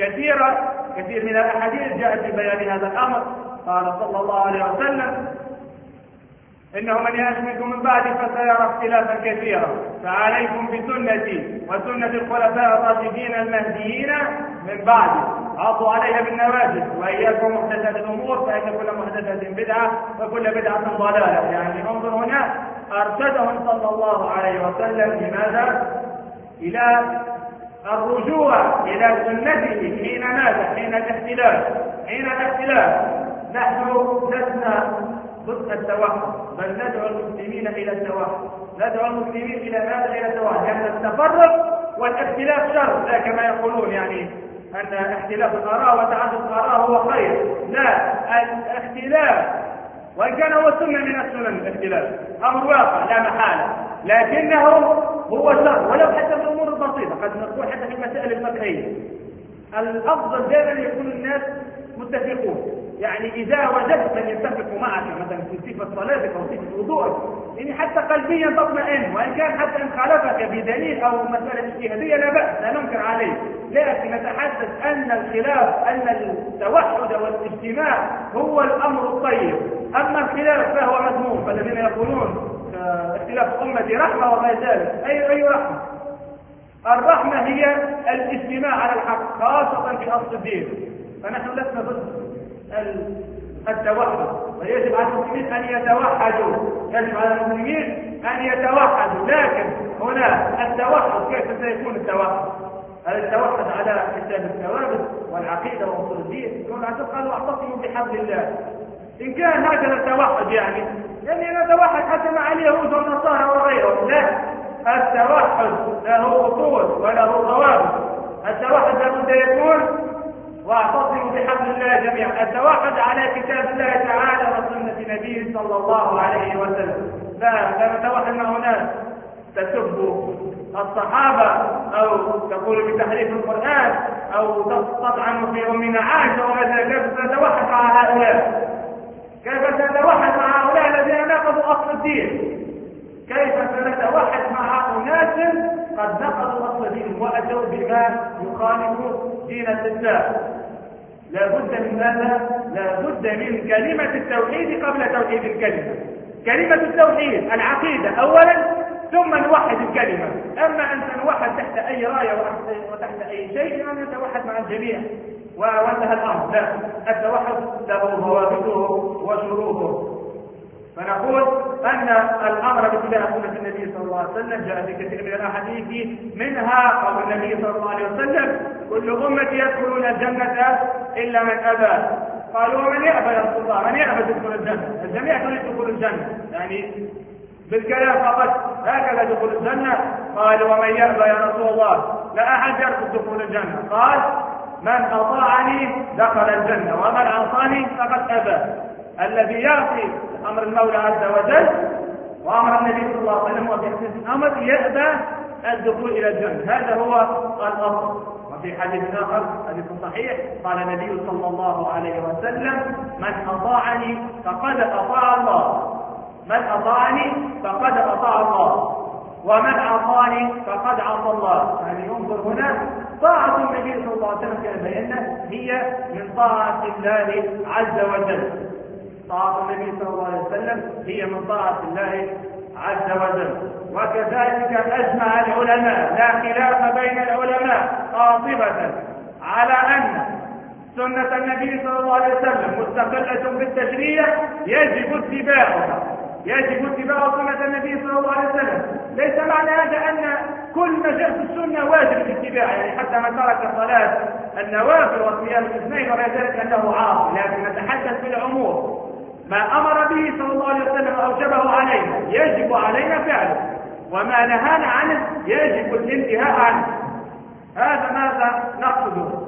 كثير من الأحاديث جاءت في بيان هذا الأمر. قال صلى الله عليه وسلم: إنه من يعش منكم من بعد فسيرى اختلافا كثيرا، فعليكم بسنتي وسنة الخلفاء الراشدين المهديين من بعدي، عضوا عليها بالنواجذ، وإياكم محدثات الأمور فإن كل محدثة بدعة وكل بدعة ضلالة. يعني انظر هنا أرشدهم صلى الله عليه وسلم لماذا؟ إلى الرجوع إلى سنته حين ماذا؟ حين الاختلاف. نحن لسنا ضد التوحد، بل ندعو المسلمين إلى التوحد، ندعو المسلمين إلى ماذا؟ إلى التوحد، لأن التفرق والاختلاف شر، لا كما يقولون يعني أن اختلاف الآراء وتعدد الآراء هو خير، لا، الاختلاف وإن كان هو سنة من السنن الاختلاف أمر واقع لا محالة، لكنه هو شر ولو حتى في الأمور البسيطة، قد نقول حتى في المسائل الفقهية الأفضل دائما يكون الناس متفقون. يعني إذا وجدت من يتفق معك مثلا في صفة صلاتك أو صفة وضوءك يعني حتى قلبيا تطمئن، وإن كان حتى إن خالفك بدليل أو مسألة اجتهادية لا بأس، لا ننكر عليه، لكن نتحدث أن الخلاف، أن التوحد والاجتماع هو الأمر الطيب، أما الخلاف فهو مذموم. فالذين يقولون اختلاف أمتي رحمة وما ذلك، أي رحمة؟ الرحمة هي الاجتماع على الحق خاصة في أصل الدين، فنحن لسنا ضد التوحد، ويجب على المسلمين أن يتوحدوا، يجب على المسلمين أن يتوحدوا، لكن هنا التوحد كيف سيكون التوحد؟ التوحد على حساب الثوابت والعقيدة وأصول الدين، يقول قالوا اعتصموا بحبل الله، إن كان هكذا التوحد يعني نتوحد حتى مع اليهود والنصارى وغيرهم، لا، التوحد له أصول وله ضوابط. التوحد لابد يكون واعتصموا بحبل الله جميعا، التوحد على كتاب الله تعالى وسنة نبيه صلى الله عليه وسلم. لا نتوحد مع ناس تسب الصحابة أو تقول بتحريف القرآن أو تطعن في أمنا عائشة وغير ذلك. كيف سنتوحد مع هؤلاء؟ كيف سنتوحد مع هؤلاء الذين نقضوا أصل الدين؟ كيف سنتوحد مع أناس قد نقضوا أصل الدين وأتوا بما يخالف دين الإسلام؟ لابد من ماذا؟ لابد من كلمة التوحيد قبل توحيد الكلمة. كلمة التوحيد العقيدة أولا، ثم نوحد الكلمة. أما أن نوحد تحت أي راية وتحت أي شيء أن نتوحد مع الجميع وانتهى الأمر. لا، التوحد له ضوابطه وشروطه. فنقول أن الأمر باتباع سنة النبي صلى الله عليه وسلم جاء في كثير من الأحاديث، منها قول النبي صلى الله عليه وسلم: كل أمتي يدخلون الجنة إلا من أبى. قالوا: ومن يأبى يا رسول الله؟ من يأبى يدخل الجنة؟ الجميع تريد دخول الجنة، يعني بالكلام فقط هكذا دخول الجنة. قال: ومن يأبى يا رسول الله؟ لا أحد يرفض دخول الجنة. قال: من أطاعني دخل الجنة ومن عصاني فقد أبى. الذي يعصي أمر المولى عز وجل وأمر النبي صلى الله عليه وسلم وبيحسن الأمر يأبى الدخول إلى الجنة. هذا هو الأصل. وفي حديث آخر، حديث صحيح، قال النبي صلى الله عليه وسلم: من أطاعني فقد أطاع الله، من أطاعني فقد أطاع الله، ومن عصاني فقد عصى الله. يعني ينظر هنا طاعة النبي صلى الله عليه وسلم كما بينا هي من طاعة الله عز وجل. طاعة النبي صلى الله عليه وسلم هي من طاعة الله عز وجل. وكذلك أجمع العلماء، لا خلاف بين العلماء قاطبة، على أن سنة النبي صلى الله عليه وسلم مستقلة بالتشريع يجب اتباعها، يجب اتباع سنة النبي صلى الله عليه وسلم. ليس معنى هذا أن كل ما جاء في السنة واجب الاتباع، يعني حتى من ترك صلاة النوافل وصيام الاثنين وغير ذلك أنه عاصي، لكن نتحدث بالعموم. ما أمر به صلى الله عليه وسلم أوجبه علينا يجب علينا فعله، وما نهانا عنه يجب الانتهاء عنه. هذا ماذا نقصده.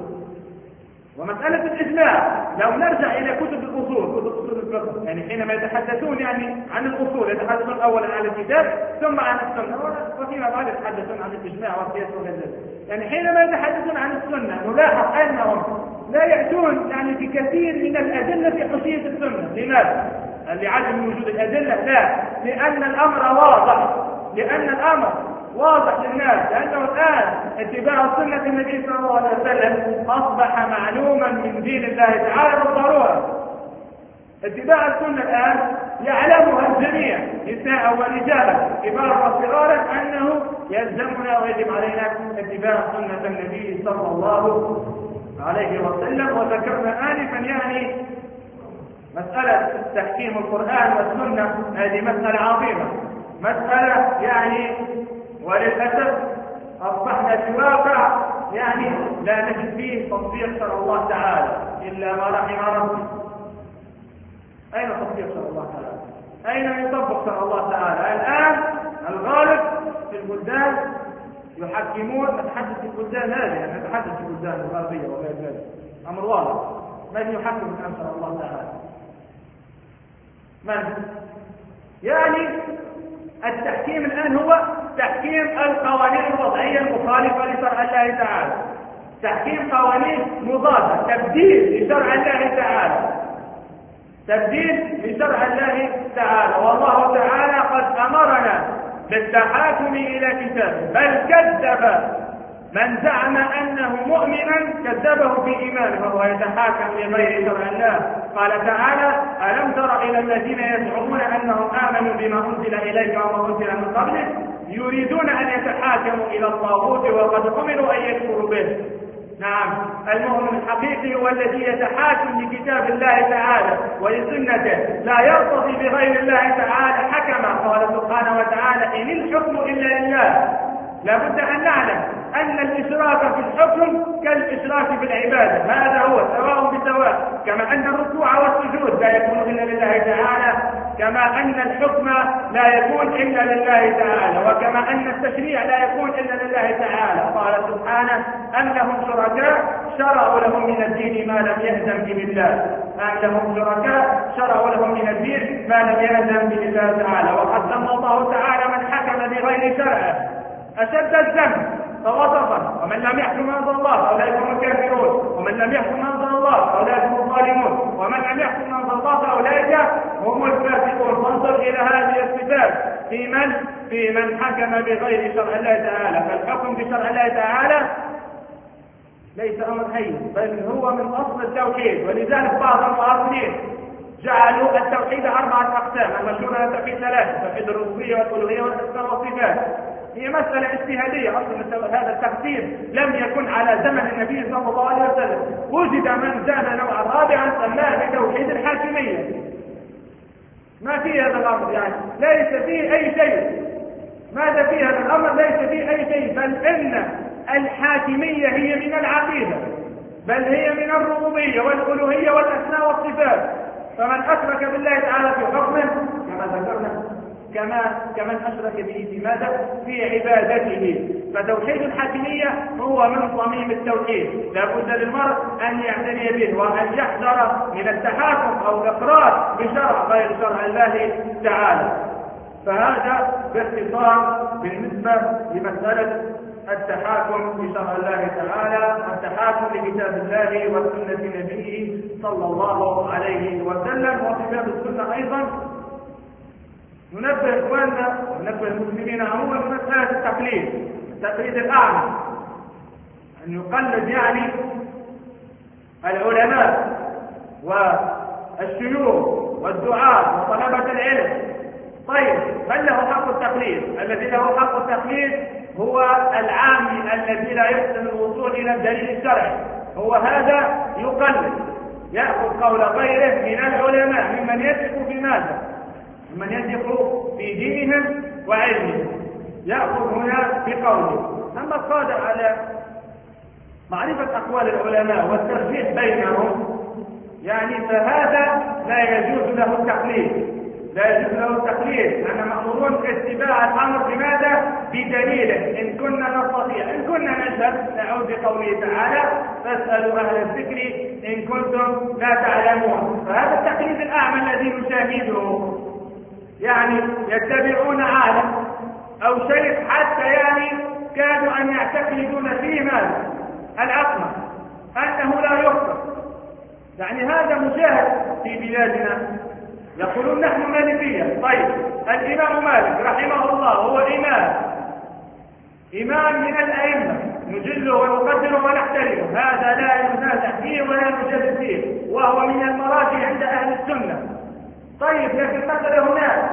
ومسألة الإجماع لو نرجع إلى كتب الأصول، كتب أصول الفقه، يعني حينما يتحدثون يعني عن الأصول يتحدثون أولا عن الكتاب ثم عن السنة، وفيما بعد يتحدثون عن الإجماع والقياس وغير ذلك. يعني حينما يتحدثون عن السنة نلاحظ أنهم لا يأتون يعني بكثير من الأدلة في حجية السنة. لماذا؟ لعدم وجود الأدلة؟ لا، لأن الأمر واضح، لأن الأمر واضح للناس، لأنه الآن اتباع سنة النبي صلى الله عليه وسلم أصبح معلوما من دين الله تعالى بالضرورة. اتباع السنة الآن يعلمها الجميع، نساء ورجالا كبارا وصغارا، أنه يلزمنا ويجب علينا اتباع سنة النبي صلى الله عليه وسلم. وذكرنا آنفا يعني مسألة تحكيم القرآن والسنة، هذه مسألة عظيمة، مسألة يعني وللأسف أصبحنا في واقع يعني لا نجد فيه تطبيق شرع الله تعالى إلا ما رحم ربي. أين تطبيق شرع الله تعالى؟ أين يطبق شرع الله تعالى؟ الآن الغالب في البلدان يحكمون، نتحدث في البلدان هذه، يعني نتحدث في البلدان الغربية وغير ذلك، أمر واضح. من يحكم الآن شرع الله تعالى؟ من؟ يعني التحكيم الآن هو تحكيم القوانين الوضعية المخالفة لشرع الله تعالى، تحكيم قوانين مضادة، تبديل لشرع الله تعالى، تبديل لشرع الله تعالى. والله تعالى قد أمرنا بالتحاكم إلى كتابه، بل كذب من زعم أنه مؤمنا كذبه في إيمانه وهو يتحاكم لغير شرع الله. قال تعالى: ألم تر إلى الذين يزعمون أنهم آمنوا بما أنزل إليك وما أنزل من قبلك يريدون أن يتحاكموا إلى الطاغوت وقد أمروا أن يكفروا به. نعم، المؤمن الحقيقي هو الذي يتحاكم لكتاب الله تعالى ولسنته، لا يرتضي بغير الله تعالى حكما. قال سبحانه وتعالى: إن الحكم إلا لله. لابد أن نعلم أن الإشراك في الحكم كالإشراك في العبادة، هذا هو سواء بسواء. كما أن الركوع والسجود لا يكون إلا لله تعالى، كما أن الحكم لا يكون إلا لله تعالى، وكما أن التشريع لا يكون إلا لله تعالى. قال سبحانه: أم لهم شركاء شرعوا لهم من الدين ما لم يأذن به الله. أم لهم شركاء شرعوا لهم من الدين ما لم يأذن به الله تعالى. وقد سمى الله تعالى من حكم بغير شرعه أشد الذنب فوصفا: ومن لم يحكم ما أنزل الله فأولئك هم الكافرون، ومن لم يحكم ما أنزل الله فأولئك هم الظالمون، ومن لم يحكم ما أنزل الله فأولئك هم الفاسقون. فانظر إلى هذه الصفات في من حكم بغير شرع الله تعالى. فالحكم بشرع الله تعالى ليس أمر حي، بل هو من أصل التوحيد. ولذلك بعض المعاصرين جعلوا التوحيد 4 أقسام، المشهورة التوحيد 3: توحيد الربوبية والألوهية والأسماء والصفات. هي مسألة اجتهادية، أصلا هذا التقسيم لم يكن على زمن النبي صلى الله عليه وسلم. وجد من زاد نوعا رابعا سماه بتوحيد الحاكمية. ما في هذا الأمر، يعني ليس فيه أي شيء. ماذا في هذا الأمر؟ ليس فيه أي شيء، بل إن الحاكمية هي من العقيدة، بل هي من الربوبية والألوهية والأسماء والصفات. فمن أشرك بالله تعالى في حكمه كما ذكرنا كمن أشرك به في ماذا؟ في عبادته. فتوحيد الحاكمية هو من صميم التوحيد، لا بد للمرء أن يعتني به وأن يحذر من التحاكم أو الإقرار بشرع غير شرع الله تعالى. فهذا باختصار بالنسبة لمسألة التحاكم بشرع الله تعالى، التحاكم لكتاب الله وسنة نبيه صلى الله عليه وسلم. وفي باب السنة أيضا ننبه إخواننا وننبه المسلمين عموما مسألة التقليد الأعمى، أن يقلد يعني العلماء والشيوخ والدعاة وطلبة العلم. طيب، من له حق التقليد؟ الذي له حق التقليد هو العامي الذي لا يحسن الوصول إلى الدليل الشرعي. هو هذا يقلد، يأخذ قول غيره من العلماء ممن يثق في ماذا؟ ممن يثق في دينهم وعلمهم، يأخذ هنا بقوله. أما القادر على معرفة أقوال العلماء والترجيح بينهم يعني فهذا لا يجوز له التقليد، لا يجوز له التقليد، لأن مأمورون باتباع الأمر بماذا؟ بدليله. إن كنا نستطيع، إن كنا نشهد، نعود بقوله تعالى: فاسألوا أهل الذكر إن كنتم لا تعلمون. فهذا التقليد الأعمى الذي نشاهده، يعني يتبعون عالم أو شيخ حتى يعني كانوا أن يعتقدون فيه ماذا؟ العقمة، أنه لا يخطئ. يعني هذا مشاهد في بلادنا. يقولون نحن مالكية. طيب، الإمام مالك رحمه الله هو إمام من الأئمة، نجله ونقدره ونحترمه، هذا لا ينازع فيه ولا نجادل فيه، وهو من المراجع عند أهل السنة. طيب، لكن مثلا هناك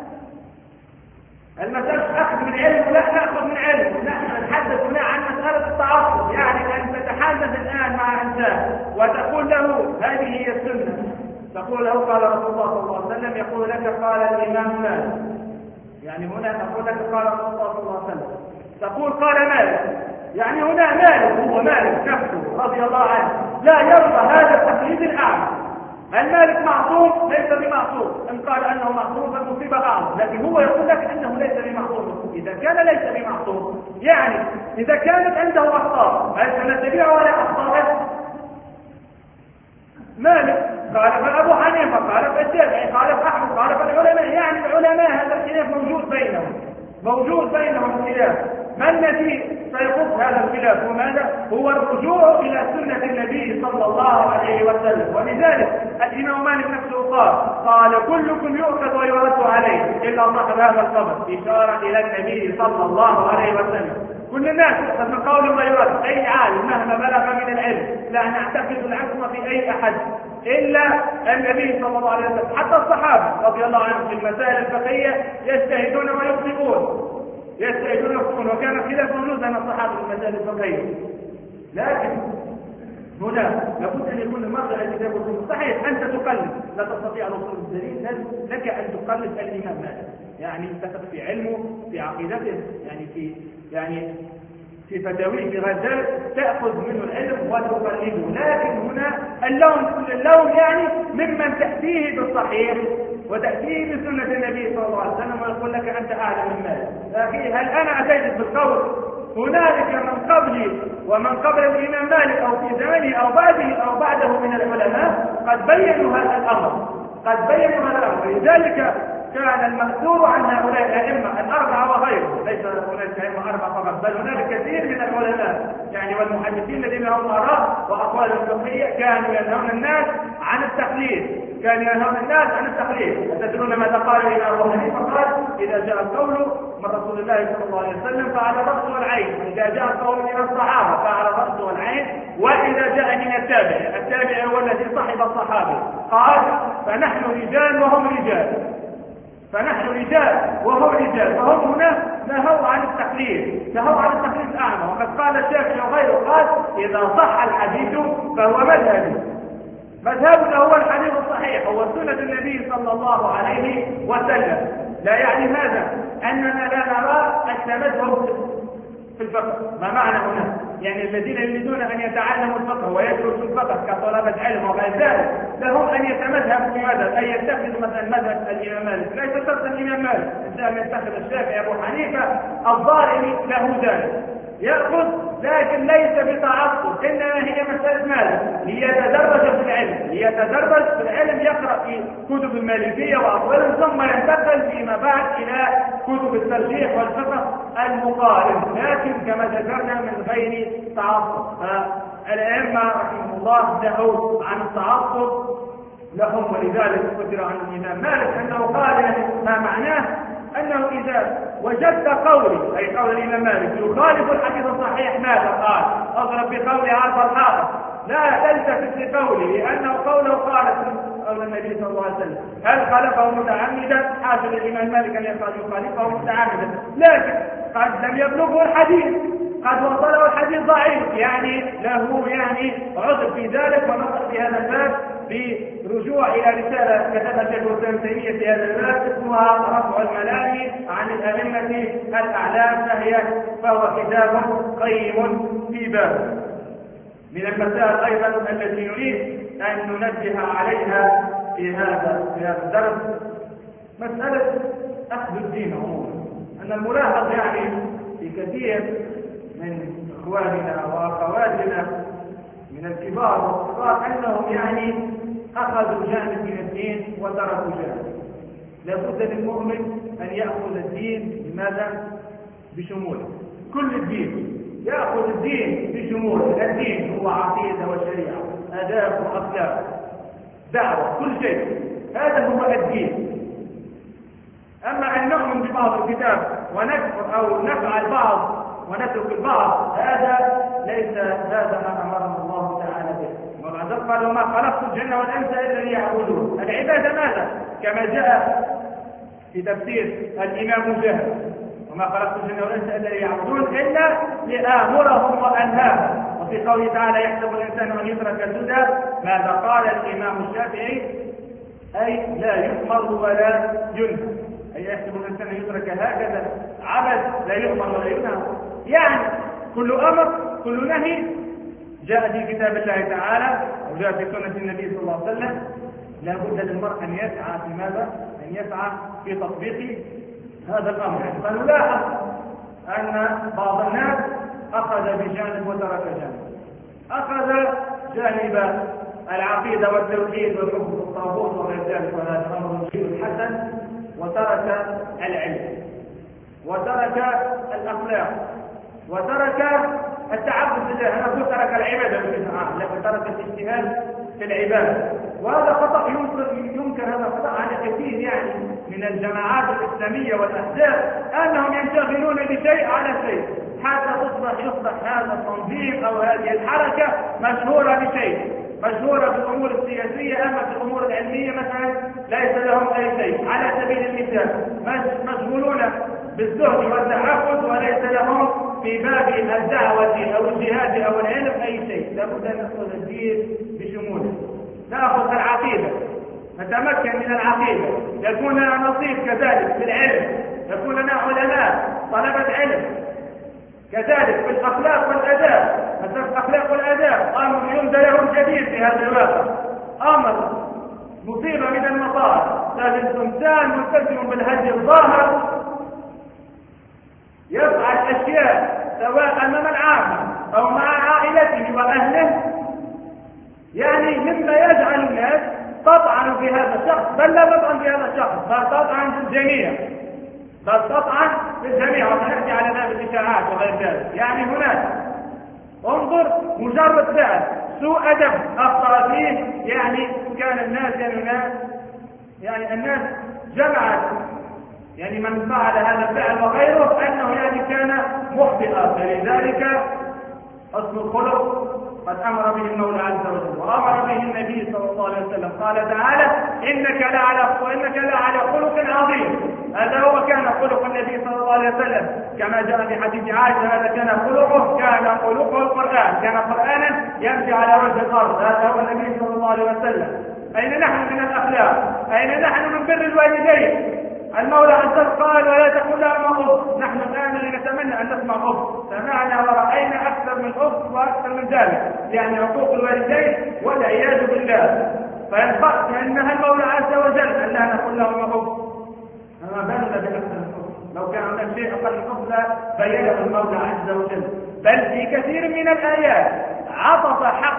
المسألة أخذ من علم ولا نأخذ من علم. نحن نتحدث هنا عن مسألة التعصب، يعني أن تتحدث الآن مع إنسان وتقول له هذه هي السنة، تقول له قال رسول الله صلى الله عليه وسلم، يقول لك قال الإمام مالك. يعني هنا تقول لك قال رسول الله صلى الله عليه وسلم، تقول قال مالك، يعني هنا مالك هو مالك نفسه رضي الله عنه لا يرضى هذا التقليد الأعمى. المالك معصوم؟ ليس بمعصوم. إن قال أنه معصوم فالمصيبة أعظم، لكن هو يقول لك أنه ليس بمعصوم. إذا كان ليس بمعصوم، يعني إذا كانت عنده أخطاء هل سنتبعه ولا أخطاءه؟ مالك قال فأبو حنيفة، قال فالشافعي، قال فأحمد، قال فالعلماء. يعني العلماء هذا الخلاف موجود بينهم خلاف. ما الذي سيخص هذا الخلاف؟ وماذا؟ هو الرجوع إلى سنة النبي صلى الله عليه وسلم. ولذلك الإمام مالك نفسه قال كلكم يؤخذ ويرد عليه إلا صاحب هذا القبر، إشارة إلى النبي صلى الله عليه وسلم. كل الناس يؤخذ من قول ويرد. أي عالم مهما بلغ من العلم لا نعتقد العصمة في أي أحد إلا النبي صلى الله عليه وسلم. حتى الصحابة رضي الله عنهم في المسائل الفقهية يجتهدون ويخطئون، وكان خلاف موجود بين الصحابة في المسائل الفقهية. لكن هنا لابد أن يكون المرجع الكتاب والسنة. صحيح أنت تقلد، لا تستطيع الوصول للدليل، لك أن تقلد الإمام مالك، يعني تثق في علمه، في عقيدته، يعني في فتاويه في غزال تأخذ منه العلم وتقلده، لكن هنا اللوم يعني ممن تأتيه بالصحيح وتأتيه بسنة النبي صلى الله عليه وسلم ويقول لك أنت أعلم من مالك. أخي هل أنا أتيت بالقول؟ هنالك من قبلي ومن قبل الإمام مالك أو في زمنه أو بعده من العلماء قد بينوا هذا الأمر، لذلك كان المأثور عن هؤلاء الأئمة الأربعة وغيرهم، ليس هناك أئمة أربعة فقط، بل هناك كثير من العلماء يعني والمحدثين الذين لهم آراء وأقوال فقهية كانوا ينهون الناس عن التقليد. أتدرون ماذا قال الإمام أبو حنيفة؟ قال إذا جاء القول من رسول الله صلى الله عليه وسلم فعلى الرأس والعين، إذا جاء القول من الصحابة فعلى الرأس والعين، وإذا جاء من التابع هو الذي صحب الصحابة. قال فنحن رجال وهم رجال، فهم هنا نهوا عن التقليد الأعمى. وقد قال الشافعي وغيره قال إذا صح الحديث فهو مذهبنا هو الحديث الصحيح، هو سنة النبي صلى الله عليه وسلم. لا يعني هذا أننا لا نرى التمذهب في الفقه. ما معنى هنا؟ يعني الذين يريدون أن يتعلموا الفقه ويدرسوا الفقه كطلبة علم وغير ذلك لهم أن يتمذهبوا في مذهب، أن يتخذوا مثلا مذهب الإمام مالك، ليس شرط الإمام مالك، إنسان يتخذ الشافعي أبو حنيفة الظاهري له ذلك يأخذ، لكن ليس بتعصب، إنما هي مسألة ماذا؟ ليتدرج في العلم، يقرأ في كتب المالكية وأقوالهم ثم ينتقل فيما بعد إلى كتب الترجيح والفقه المقارن، لكن كما ذكرنا من غير تعصب. فالأئمة رحمه الله نهوا عن التعصب لهم، ولذلك ذكر عن الإمام مالك أنه قال ما معناه أنه إذا وجدت قولي أي قول الإمام مالك يخالف الحديث الصحيح ماذا قال؟ أضرب بقولي عرض الحائط، لا تلتفت لقولي لأنه قوله قال قول النبي صلى الله عليه وسلم. هل خالفه متعمدا؟ حاشا للإمام مالك أن يخالفه متعمدا، لكن قد لم يبلغه الحديث، قد وصله الحديث ضعيف، يعني له عذر في ذلك. ونقل في هذا الباب برجوع إلى رسالة كتبها شيخ الإسلام تيمية في هذا الباب اسمها رفع الملام عن الأئمة الأعلام، فهو كتاب قيم في باب. من المسائل أيضا التي نريد أن ننبه عليها في هذا الدرس مسألة أخذ الدين عموما. أن الملاحظ في كثير من إخواننا وأخواتنا من الكبار والصغار أنهم أخذوا جانب من الدين وتركوا جانب. لابد للمؤمن أن يأخذ الدين بماذا؟ بشموله، كل الدين يأخذ الدين بشموله. الدين هو عقيدة وشريعة، آداب وأخلاق، دعوة، كل شيء، هذا هو الدين. أما أن نؤمن ببعض الكتاب ونكفر أو نفعل بعض ونترك البعض، هذا ليس هذا ما أمرنا الله تعالى به. وبعد قال وما خلقت الجن والإنس إلا ليعبدون. العبادة ماذا؟ كما جاء في تفسير الإمام مجاهد وما خلقت الجن والإنس إلا ليعبدون إلا لآمرهم وأنهاهم. وفي قوله تعالى يحسب الإنسان أن يترك سدى، ماذا قال الإمام الشافعي؟ أي لا يؤمر ولا ينهى، أي يحسب الإنسان أن يترك هكذا عبث، لا يؤمر ولا ينهى. يعني كل أمر كل نهي جاء في كتاب الله تعالى وجاء في سنة النبي صلى الله عليه وسلم. لا بد للمرء أن يسعى في ماذا؟ أن يسعى في تطبيق هذا الأمر. فنلاحظ أن بعض الناس أخذ بجانب وترك جانب، أخذ جانب العقيدة والتوحيد والحكم والطاغوت وغير ذلك، وهذا أمر حسن، وترك العلم وترك الأخلاق وترك التعبد لله. أنا أقول ترك العبادة لكن ترك الاجتهاد في العبادة، وهذا خطأ يمكن هذا خطأ على كثير من الجماعات الإسلامية والأحزاب، أنهم ينشغلون بشيء على شيء حتى يصبح هذا التنظيم أو هذه الحركة مشهورة بشيء، مشهورة بالأمور السياسية، أما في الأمور العلمية مثلا ليس لهم أي شيء. على سبيل المثال مشغولون بالزهد والتعبد وليس لهم في باب الدعوة أو الجهاد أو العلم أي شيء. لابد أن نأخذ الدين بشموله، نأخذ العقيدة، نتمكن من العقيدة، يكون لنا نصيب كذلك في العلم، يكون لنا علماء طلبة علم، كذلك في الأخلاق والأداب، مثلا الأخلاق والأداب أمر ينزل جديد في هذا الواقع، أمر مصيبة من المصائب. لازم الإنسان ملتزم بالهدي الظاهر يفعل أشياء سواء أمام العامة أو مع عائلته وأهله يعني مما يجعل الناس تطعن في هذا الشخص، بل لا تطعن في هذا الشخص بل تطعن في الجميع، بل تطعن في الجميع. ونحكي على ذلك الإشاعات وغير ذلك. يعني هناك انظر مجرد فعل سوء أدب أخطأ فيه، يعني كان الناس يعني الناس جمعت يعني من فعل هذا الفعل وغيره أنه يعني كان مخطئا، فلذلك حسن الخلق قد أمر به المولى عز وجل وأمر به النبي صلى الله عليه وسلم. قال تعالى إنك لعلى خلق عظيم. هذا هو كان خلق النبي صلى الله عليه وسلم كما جاء في حديث عائشة، هذا كان خلقه القرآن، كان قرآنا يمشي على وجه الأرض. هذا هو النبي صلى الله عليه وسلم. أين نحن من الأخلاق؟ أين نحن من بر الوالدين؟ المولى عز وجل قال ولا تقل لهما أف. نحن الآن اللي نتمنى أن نسمع أف، سمعنا ورأينا أكثر من أف وأكثر من ذلك، يعني عقوق الوالدين والعياذ بالله. فينبغي لأنها المولى عز وجل أن لا نقول لهما أف، فما بالنا بأكثر من أف؟ لو كان هناك شيء أقل من أف بينه المولى عز وجل. بل في كثير من الآيات عطف حق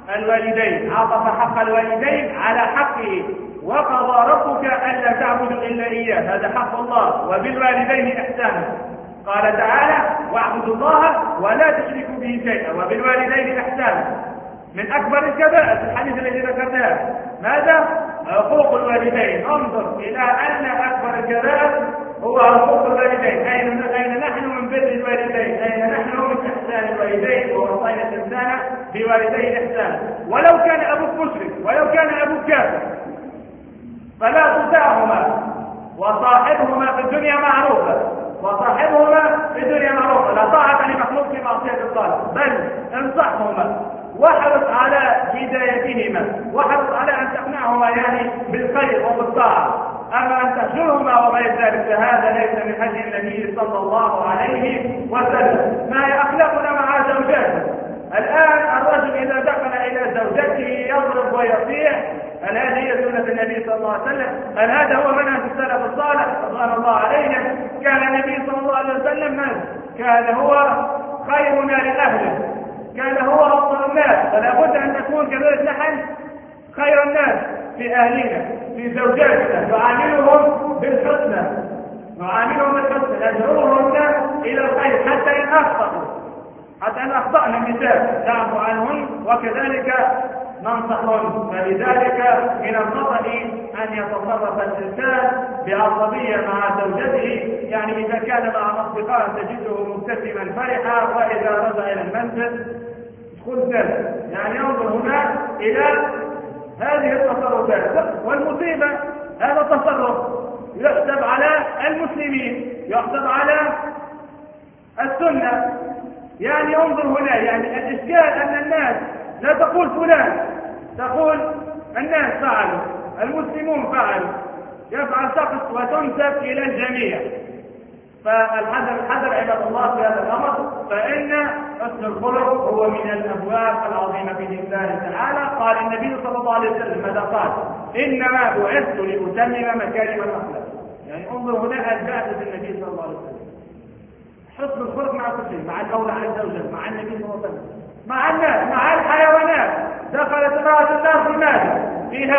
الوالدين على حقه. وقضى ربك ألا تعبدوا إلا إياه، هذا حق الله، وبالوالدين إحسانا. قال تعالى واعبدوا الله ولا تشركوا به شيئا وبالوالدين إحسانا. من أكبر الكبائر في الحديث الذي ذكرناه ماذا؟ عقوق الوالدين. انظر إلى أن أكبر الكبائر هو عقوق الوالدين. أين نحن من بر الوالدين؟ أين نحن من إحسان الوالدين؟ ووصينا الإنسان بوالديه إحسانا. ولو كان أبوك مشرك ولو كان أبوك كافر فلا تطعهما وصاحبهما في الدنيا معروفة، لا طاعة لمخلوق في معصية الخالق، بل انصحهما واحرص على هدايتهما، واحرص على أن تقنعهما يعني بالخير وبالطاعة. أما أن تهجرهما وغير ذلك فهذا ليس من هدي النبي صلى الله عليه وسلم. ما هي أخلاقنا مع زوجاته؟ الآن الرجل إذا دخل إلى زوجته يضرب ويطيع، هل هذه هي سنة النبي صلى الله عليه وسلم؟ هل هذا هو منهج السلف الصالح رضوان الله عليهم؟ كان النبي صلى الله عليه وسلم كان هو خيرنا لأهله، كان هو أفضل الناس، فلا بد أن نكون كذلك نحن خير الناس في أهلنا في زوجاتنا، نعاملهم بالحسنى، ندعوهم إلى الخير حتى إن أخطأنا النساء نعفو عنهن وكذلك ننصحهن. فلذلك من الخطأ أن يتصرف الإنسان بعصبية مع زوجته، يعني إذا كان مع أصدقاء تجده مبتسما فرحا وإذا رجع إلى المنزل يدخل ذلك. يعني ينظر هنا إلى هذه التصرفات. والمصيبة هذا التصرف يحسب على المسلمين، يحسب على السنة. يعني انظر هنا، يعني الإشكال أن الناس لا تقول فلان، تقول الناس فعلوا، المسلمون فعلوا، يفعل شخص وتنسب إلى الجميع. فالحذر عباد الله في هذا الأمر، فإن حسن الخلق هو من الأبواب العظيمة في دين الله تعالى. قال النبي صلى الله عليه وسلم ماذا قال؟ إنما بعثت لأتمم مكارم الأخلاق. يعني انظر هنا البعثة النبي صلى الله عليه وسلم، حسن الخلق مع كل شيء، مع المولى عز وجل، مع النبي صلى الله عليه وسلم، مع الناس، مع الحيوانات. دخلت امرأة النار في ماذا؟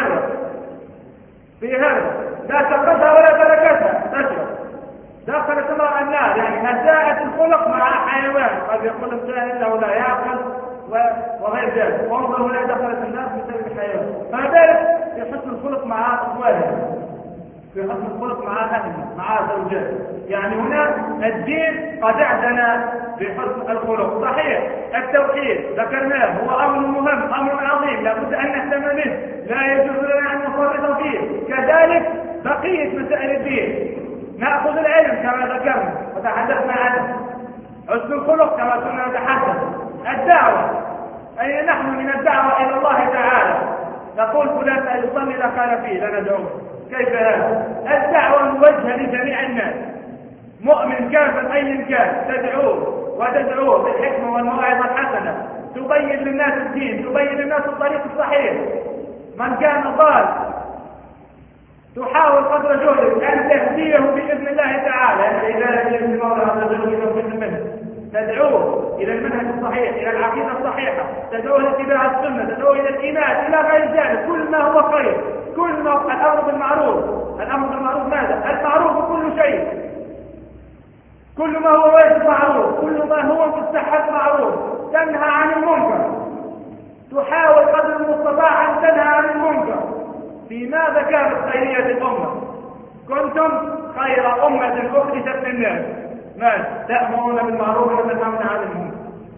في هرب لا تقصها ولا تركتها تشرب. دخلت امرأة النار، يعني أساءت الخلق مع حيوان، قد يقول الإنسان له لا يعقل وغير ذلك. وانظر هنا دخلت النار بسبب الحيوان. فما بالك في حسن الخلق مع أطفالها، في حسن الخلق مع أهلنا، مع زوجاتنا. يعني هنا الدين قد اعتنى بحسن الخلق. صحيح التوحيد ذكرناه هو أمر مهم، أمر عظيم، لابد أن نهتم به، لا يجوز لنا أن نفرط فيه. كذلك بقية مسائل الدين، نأخذ العلم كما ذكرنا وتحدثنا عنه، حسن الخلق كما كنا نتحدث، الدعوة، أين نحن من الدعوة إلى الله تعالى؟ نقول فلان لا يصلي لا قال فيه لا ندعوه، كيف هذا؟ الدعوة موجهة لجميع الناس، مؤمن كافر أيا كان، تدعوه وتدعوه بالحكمة والموعظة الحسنة، تبين للناس الدين، تبين للناس الطريق الصحيح. من كان ضال تحاول قدر جهدك أن تهديه بإذن الله تعالى، إذا لم يجد مولى عز وجل يوفق منه، تدعوه إلى المنهج الصحيح، إلى العقيدة الصحيحة، تدعوه إلى اتباع السنة، تدعوه إلى الإيمان، إلى غير ذلك. كل ما هو خير، كل ما الأمر بالمعروف. الأمر بالمعروف ماذا؟ المعروف كل شيء، كل ما هو واجب معروف، كل ما هو مستحب معروف. تنهى عن المنكر، تحاول قدر المستطاع أن تنهى عن المنكر. في ماذا كانت خيرية الأمة؟ كنتم خير أمة أخرجت للناس. ماذا؟ تأمرون بالمعروف وتنهون عن المنكر.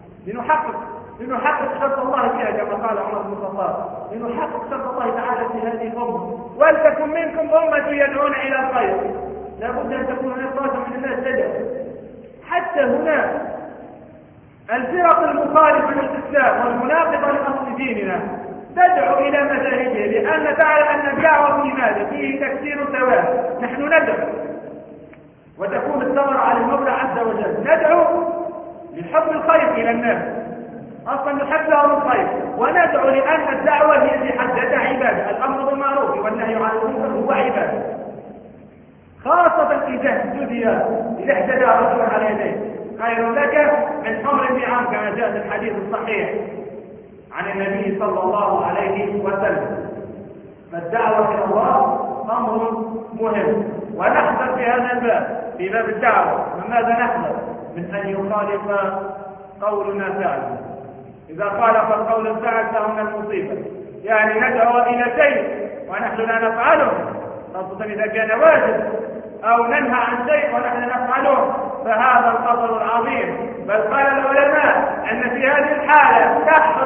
لنحقق شرط الله فيها كما قال عمر بن الخطاب، لنحقق شرط الله تعالى في هذه الأمة. ولتكن منكم أمة يدعون إلى الخير. لابد أن تكون هناك طائفة من الناس تدعو. حتى هناك الفرق المخالفة للإسلام والمناقضة لأصل ديننا تدعو إلى مذاهبه، لأن تعلم أن الدعوة في ماذا؟ فيه تكسير سواء. نحن ندعو وتكون الثمرة على المولى عز وجل. ندعو لحب الخير إلى الناس، أصلا نحب لهم الخير، وندعو لأن الدعوة هي في حد ذاتها عبادة. الأمر بالمعروف والنهي عن المنكر هو عبادة، خاصة إذا اهتدي إذا اهتدى رجل على يديه خير لك من حمر النعام كما جاء في الحديث الصحيح عن النبي صلى الله عليه وسلم. فالدعوة إلى الله أمر مهم، ونحذر في هذا الباب، في باب الدعوة. من ماذا نحذر؟ من أن يخالف قولنا فعلا. إذا خالف القول الفعل فهنا المصيبة. يعني ندعو إلى شيء ونحن لا نفعله، خاصة إذا كان واجب، أو ننهى عن شيء ونحن نفعله، فهذا الخطر العظيم. بل قال العلماء أن في هذه الحالة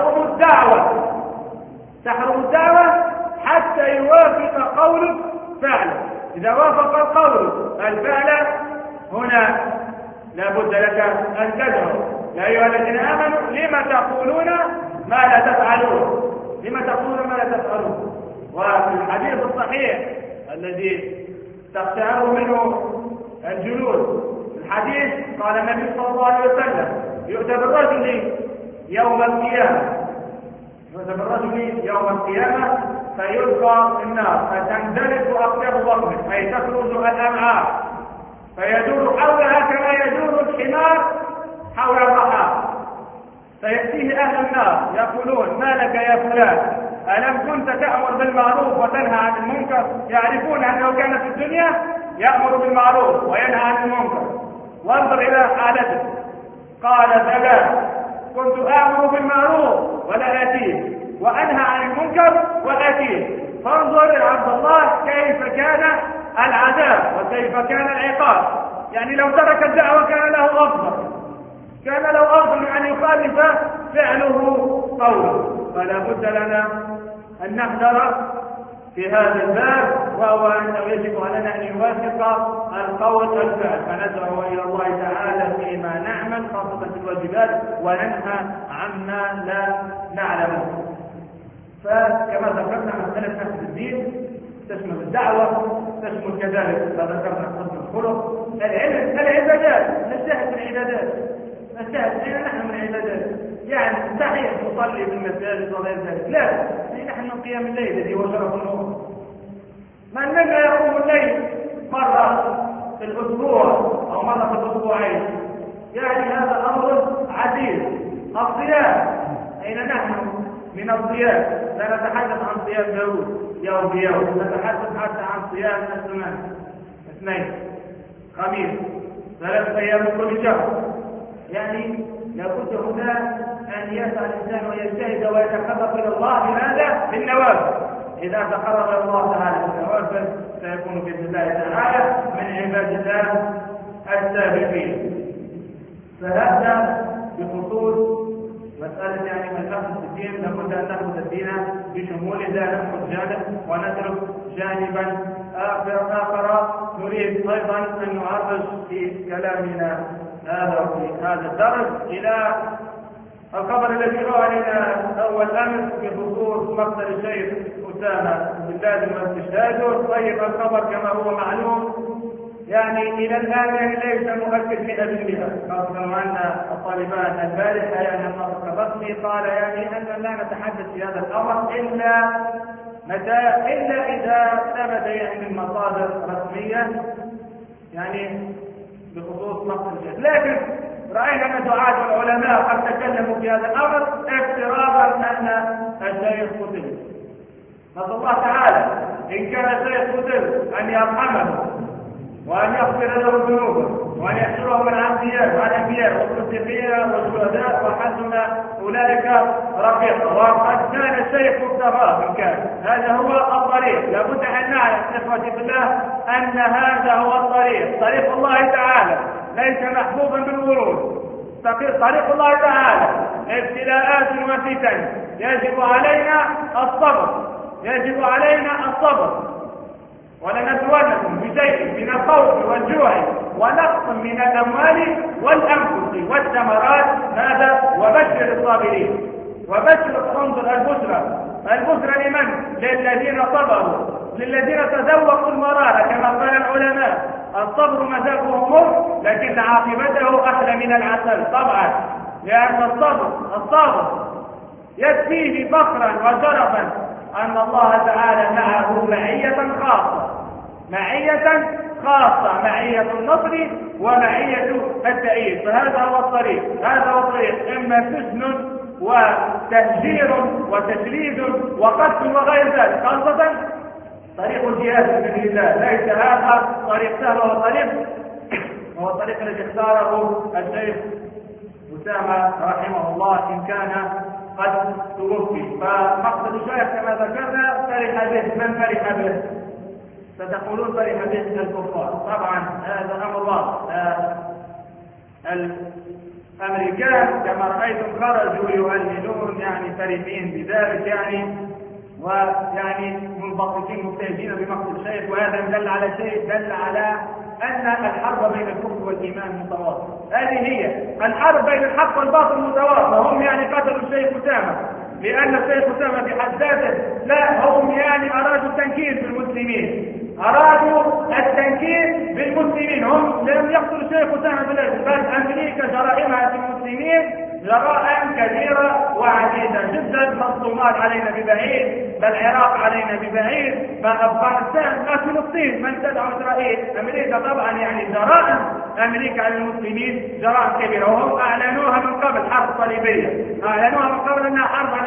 تحرم الدعوة حتى يوافق قولك فعله. إذا وافق القول الفعل هنا لا بد لك أن تدعو. يا أيها الذين آمنوا لما تقولون ما لا تفعلون، لما تقولون ما لا تفعلون. وفي الحديث الصحيح الذي تقشعر منه الجلود، الحديث قال النبي صلى الله عليه وسلم: يؤتى بالرجل يوم القيامة فيلقى في النار فتندلق أقدام بطنه، أي تخرج الأمعاء، فيدور حولها كما يدور الحمار حول الرحى. فيأتيه أهل النار يقولون: ما لك يا فلان؟ ألم كنت تأمر بالمعروف وتنهى عن المنكر؟ يعرفون أنه كان في الدنيا يأمر بالمعروف وينهى عن المنكر. وانظر إلى حالته، قال: بلى، كنت آمر بالمعروف ولا آتيه، وأنهى عن المنكر وآتيه. فانظر يا عبد الله كيف كان العذاب وكيف كان العقاب. يعني لو ترك الدعوة كان له أفضل من أن يخالف فعله قوله. فلا بد لنا أن نحذر في هذا الباب، وهو أنه يجب علينا أن يوافق القول والفعل، فندعو إلى الله تعالى فيما نعمل خاصة في الواجبات، وننهى عما لا نعلمه. فكما ذكرنا مسألة نفس الدين تشمل الدعوة، تشمل كذلك ما ذكرنا قسم الخلق، العلم، العبادات. نجتهد في العبادات، نجتهد فينا نحن من العبادات. يعني صحيح نصلي في المساجد وغير ذلك، لا، نحن من قيام الليل الذي هو شرف النور. من منا يقوم الليل مرة في الأسبوع أو مرة في الأسبوعين، يعني هذا أمر عزيز. الصيام، أين نحن من الصيام؟ لا نتحدث عن صيام داود يوم بيوم، نتحدث حتى عن صيام السنن، اثنين، خميس، 3 أيام كل شهر. يعني لابد هنا أن يسعى الإنسان ويجتهد ويتقرب إلى الله بماذا؟ بالنوافل. إذا تقرب إلى الله تعالى بالنوافل سيكون بإذن الله تعالى من عباد الله السابقين. فهذا بخصوص مسألة يعني من أخذ الدين، لابد أن نأخذ الدين بشمول ذا، نأخذ جانب ونترك جانبا آخر. نريد أيضا أن نعرج في كلامنا في هذا الدرس إلى الخبر الذي روى لنا أول أمس بخصوص مقتل الشيخ أسامة بن لادن واستشهاده. طيب، الخبر كما هو معلوم يعني إلى الآن ليس مؤكد 100%، خاصة أن الطالبان البارحة يعني الناطق الرسمي قال يعني أن لا نتحدث في هذا الأمر إلا إذا ثبت يعني من مصادر رسمية يعني بخصوص مقتل الشيخ. لكن رأينا أن دعاة العلماء قد تكلموا في هذا الأمر افتراضا أن الشيخ قتل. نسأل الله تعالى إن كان الشيخ قتل أن يرحمه وأن يغفر له ذنوبه وأن يحشره مع الأنبياء والصديقين والشهداء وحسن أولئك رفيقا. وقد كان الشيخ مصطفى إن كان هذا هو الطريق. لابد أن نعلم إخوتي بالله أن هذا هو الطريق، طريق الله تعالى ليس محبوبا بالورود. طريق الله تعالى ابتلاءات وفتن، يجب علينا الصبر ولنبلونكم بشيء من الخوف والجوع ونقص من الأموال والأنفس والثمرات. هذا وبشر الصابرين. وبشر انظر البشرى لمن؟ للذين صبروا، للذين تذوقوا المرارة كما قال العلماء. الصبر مذاقه مر لكن عاقبته أحلى من العسل طبعا، لأن الصبر يكفيه فخرا وشرفا أن الله تعالى معه معية خاصة، معية النصر ومعية التأييد. فهذا هو الطريق، إما سجن وتهجير وتشريد وقتل وغير ذلك، خاصة طريق الجهاد في سبيل الله. ليس هذا طريق سهل، هو الطريق الذي اختاره الشيخ أسامة رحمه الله إن كان قد توفي. فمقصد الشيخ كما ذكرنا فرح به. من فرح به؟ ستقولون فرح به الكفار. طبعا هذا امر واضح. الامريكان كما رايتم خرجوا يهللون يعني فرحين بذلك يعني، ويعني منبسطين مبتهجين بمقتل الشيخ. وهذا دل على شيء، دل على أن الحرب بين الكفر والإيمان متواصلة. هذه هي الحرب بين الحق والباطل متواصلة. هم يعني قتلوا الشيخ أسامة لأن الشيخ أسامة في حد ذاته، لا، هم يعني أرادوا التنكيل بالمسلمين، هم لم يقتلوا الشيخ أسامة بل أمريكا جرائمها في المسلمين جرائم كبيرة وعديدة جدا. مظلومات علينا ببعيد، بل العراق علينا ببعيد، بل أفغانستان، بل فلسطين من تدعو إسرائيل. أمريكا طبعا يعني جرائم أمريكا على المسلمين جرائم كبيرة، وهم أعلنوها من قبل حرب صليبية، أعلنوها من قبل أنها حرب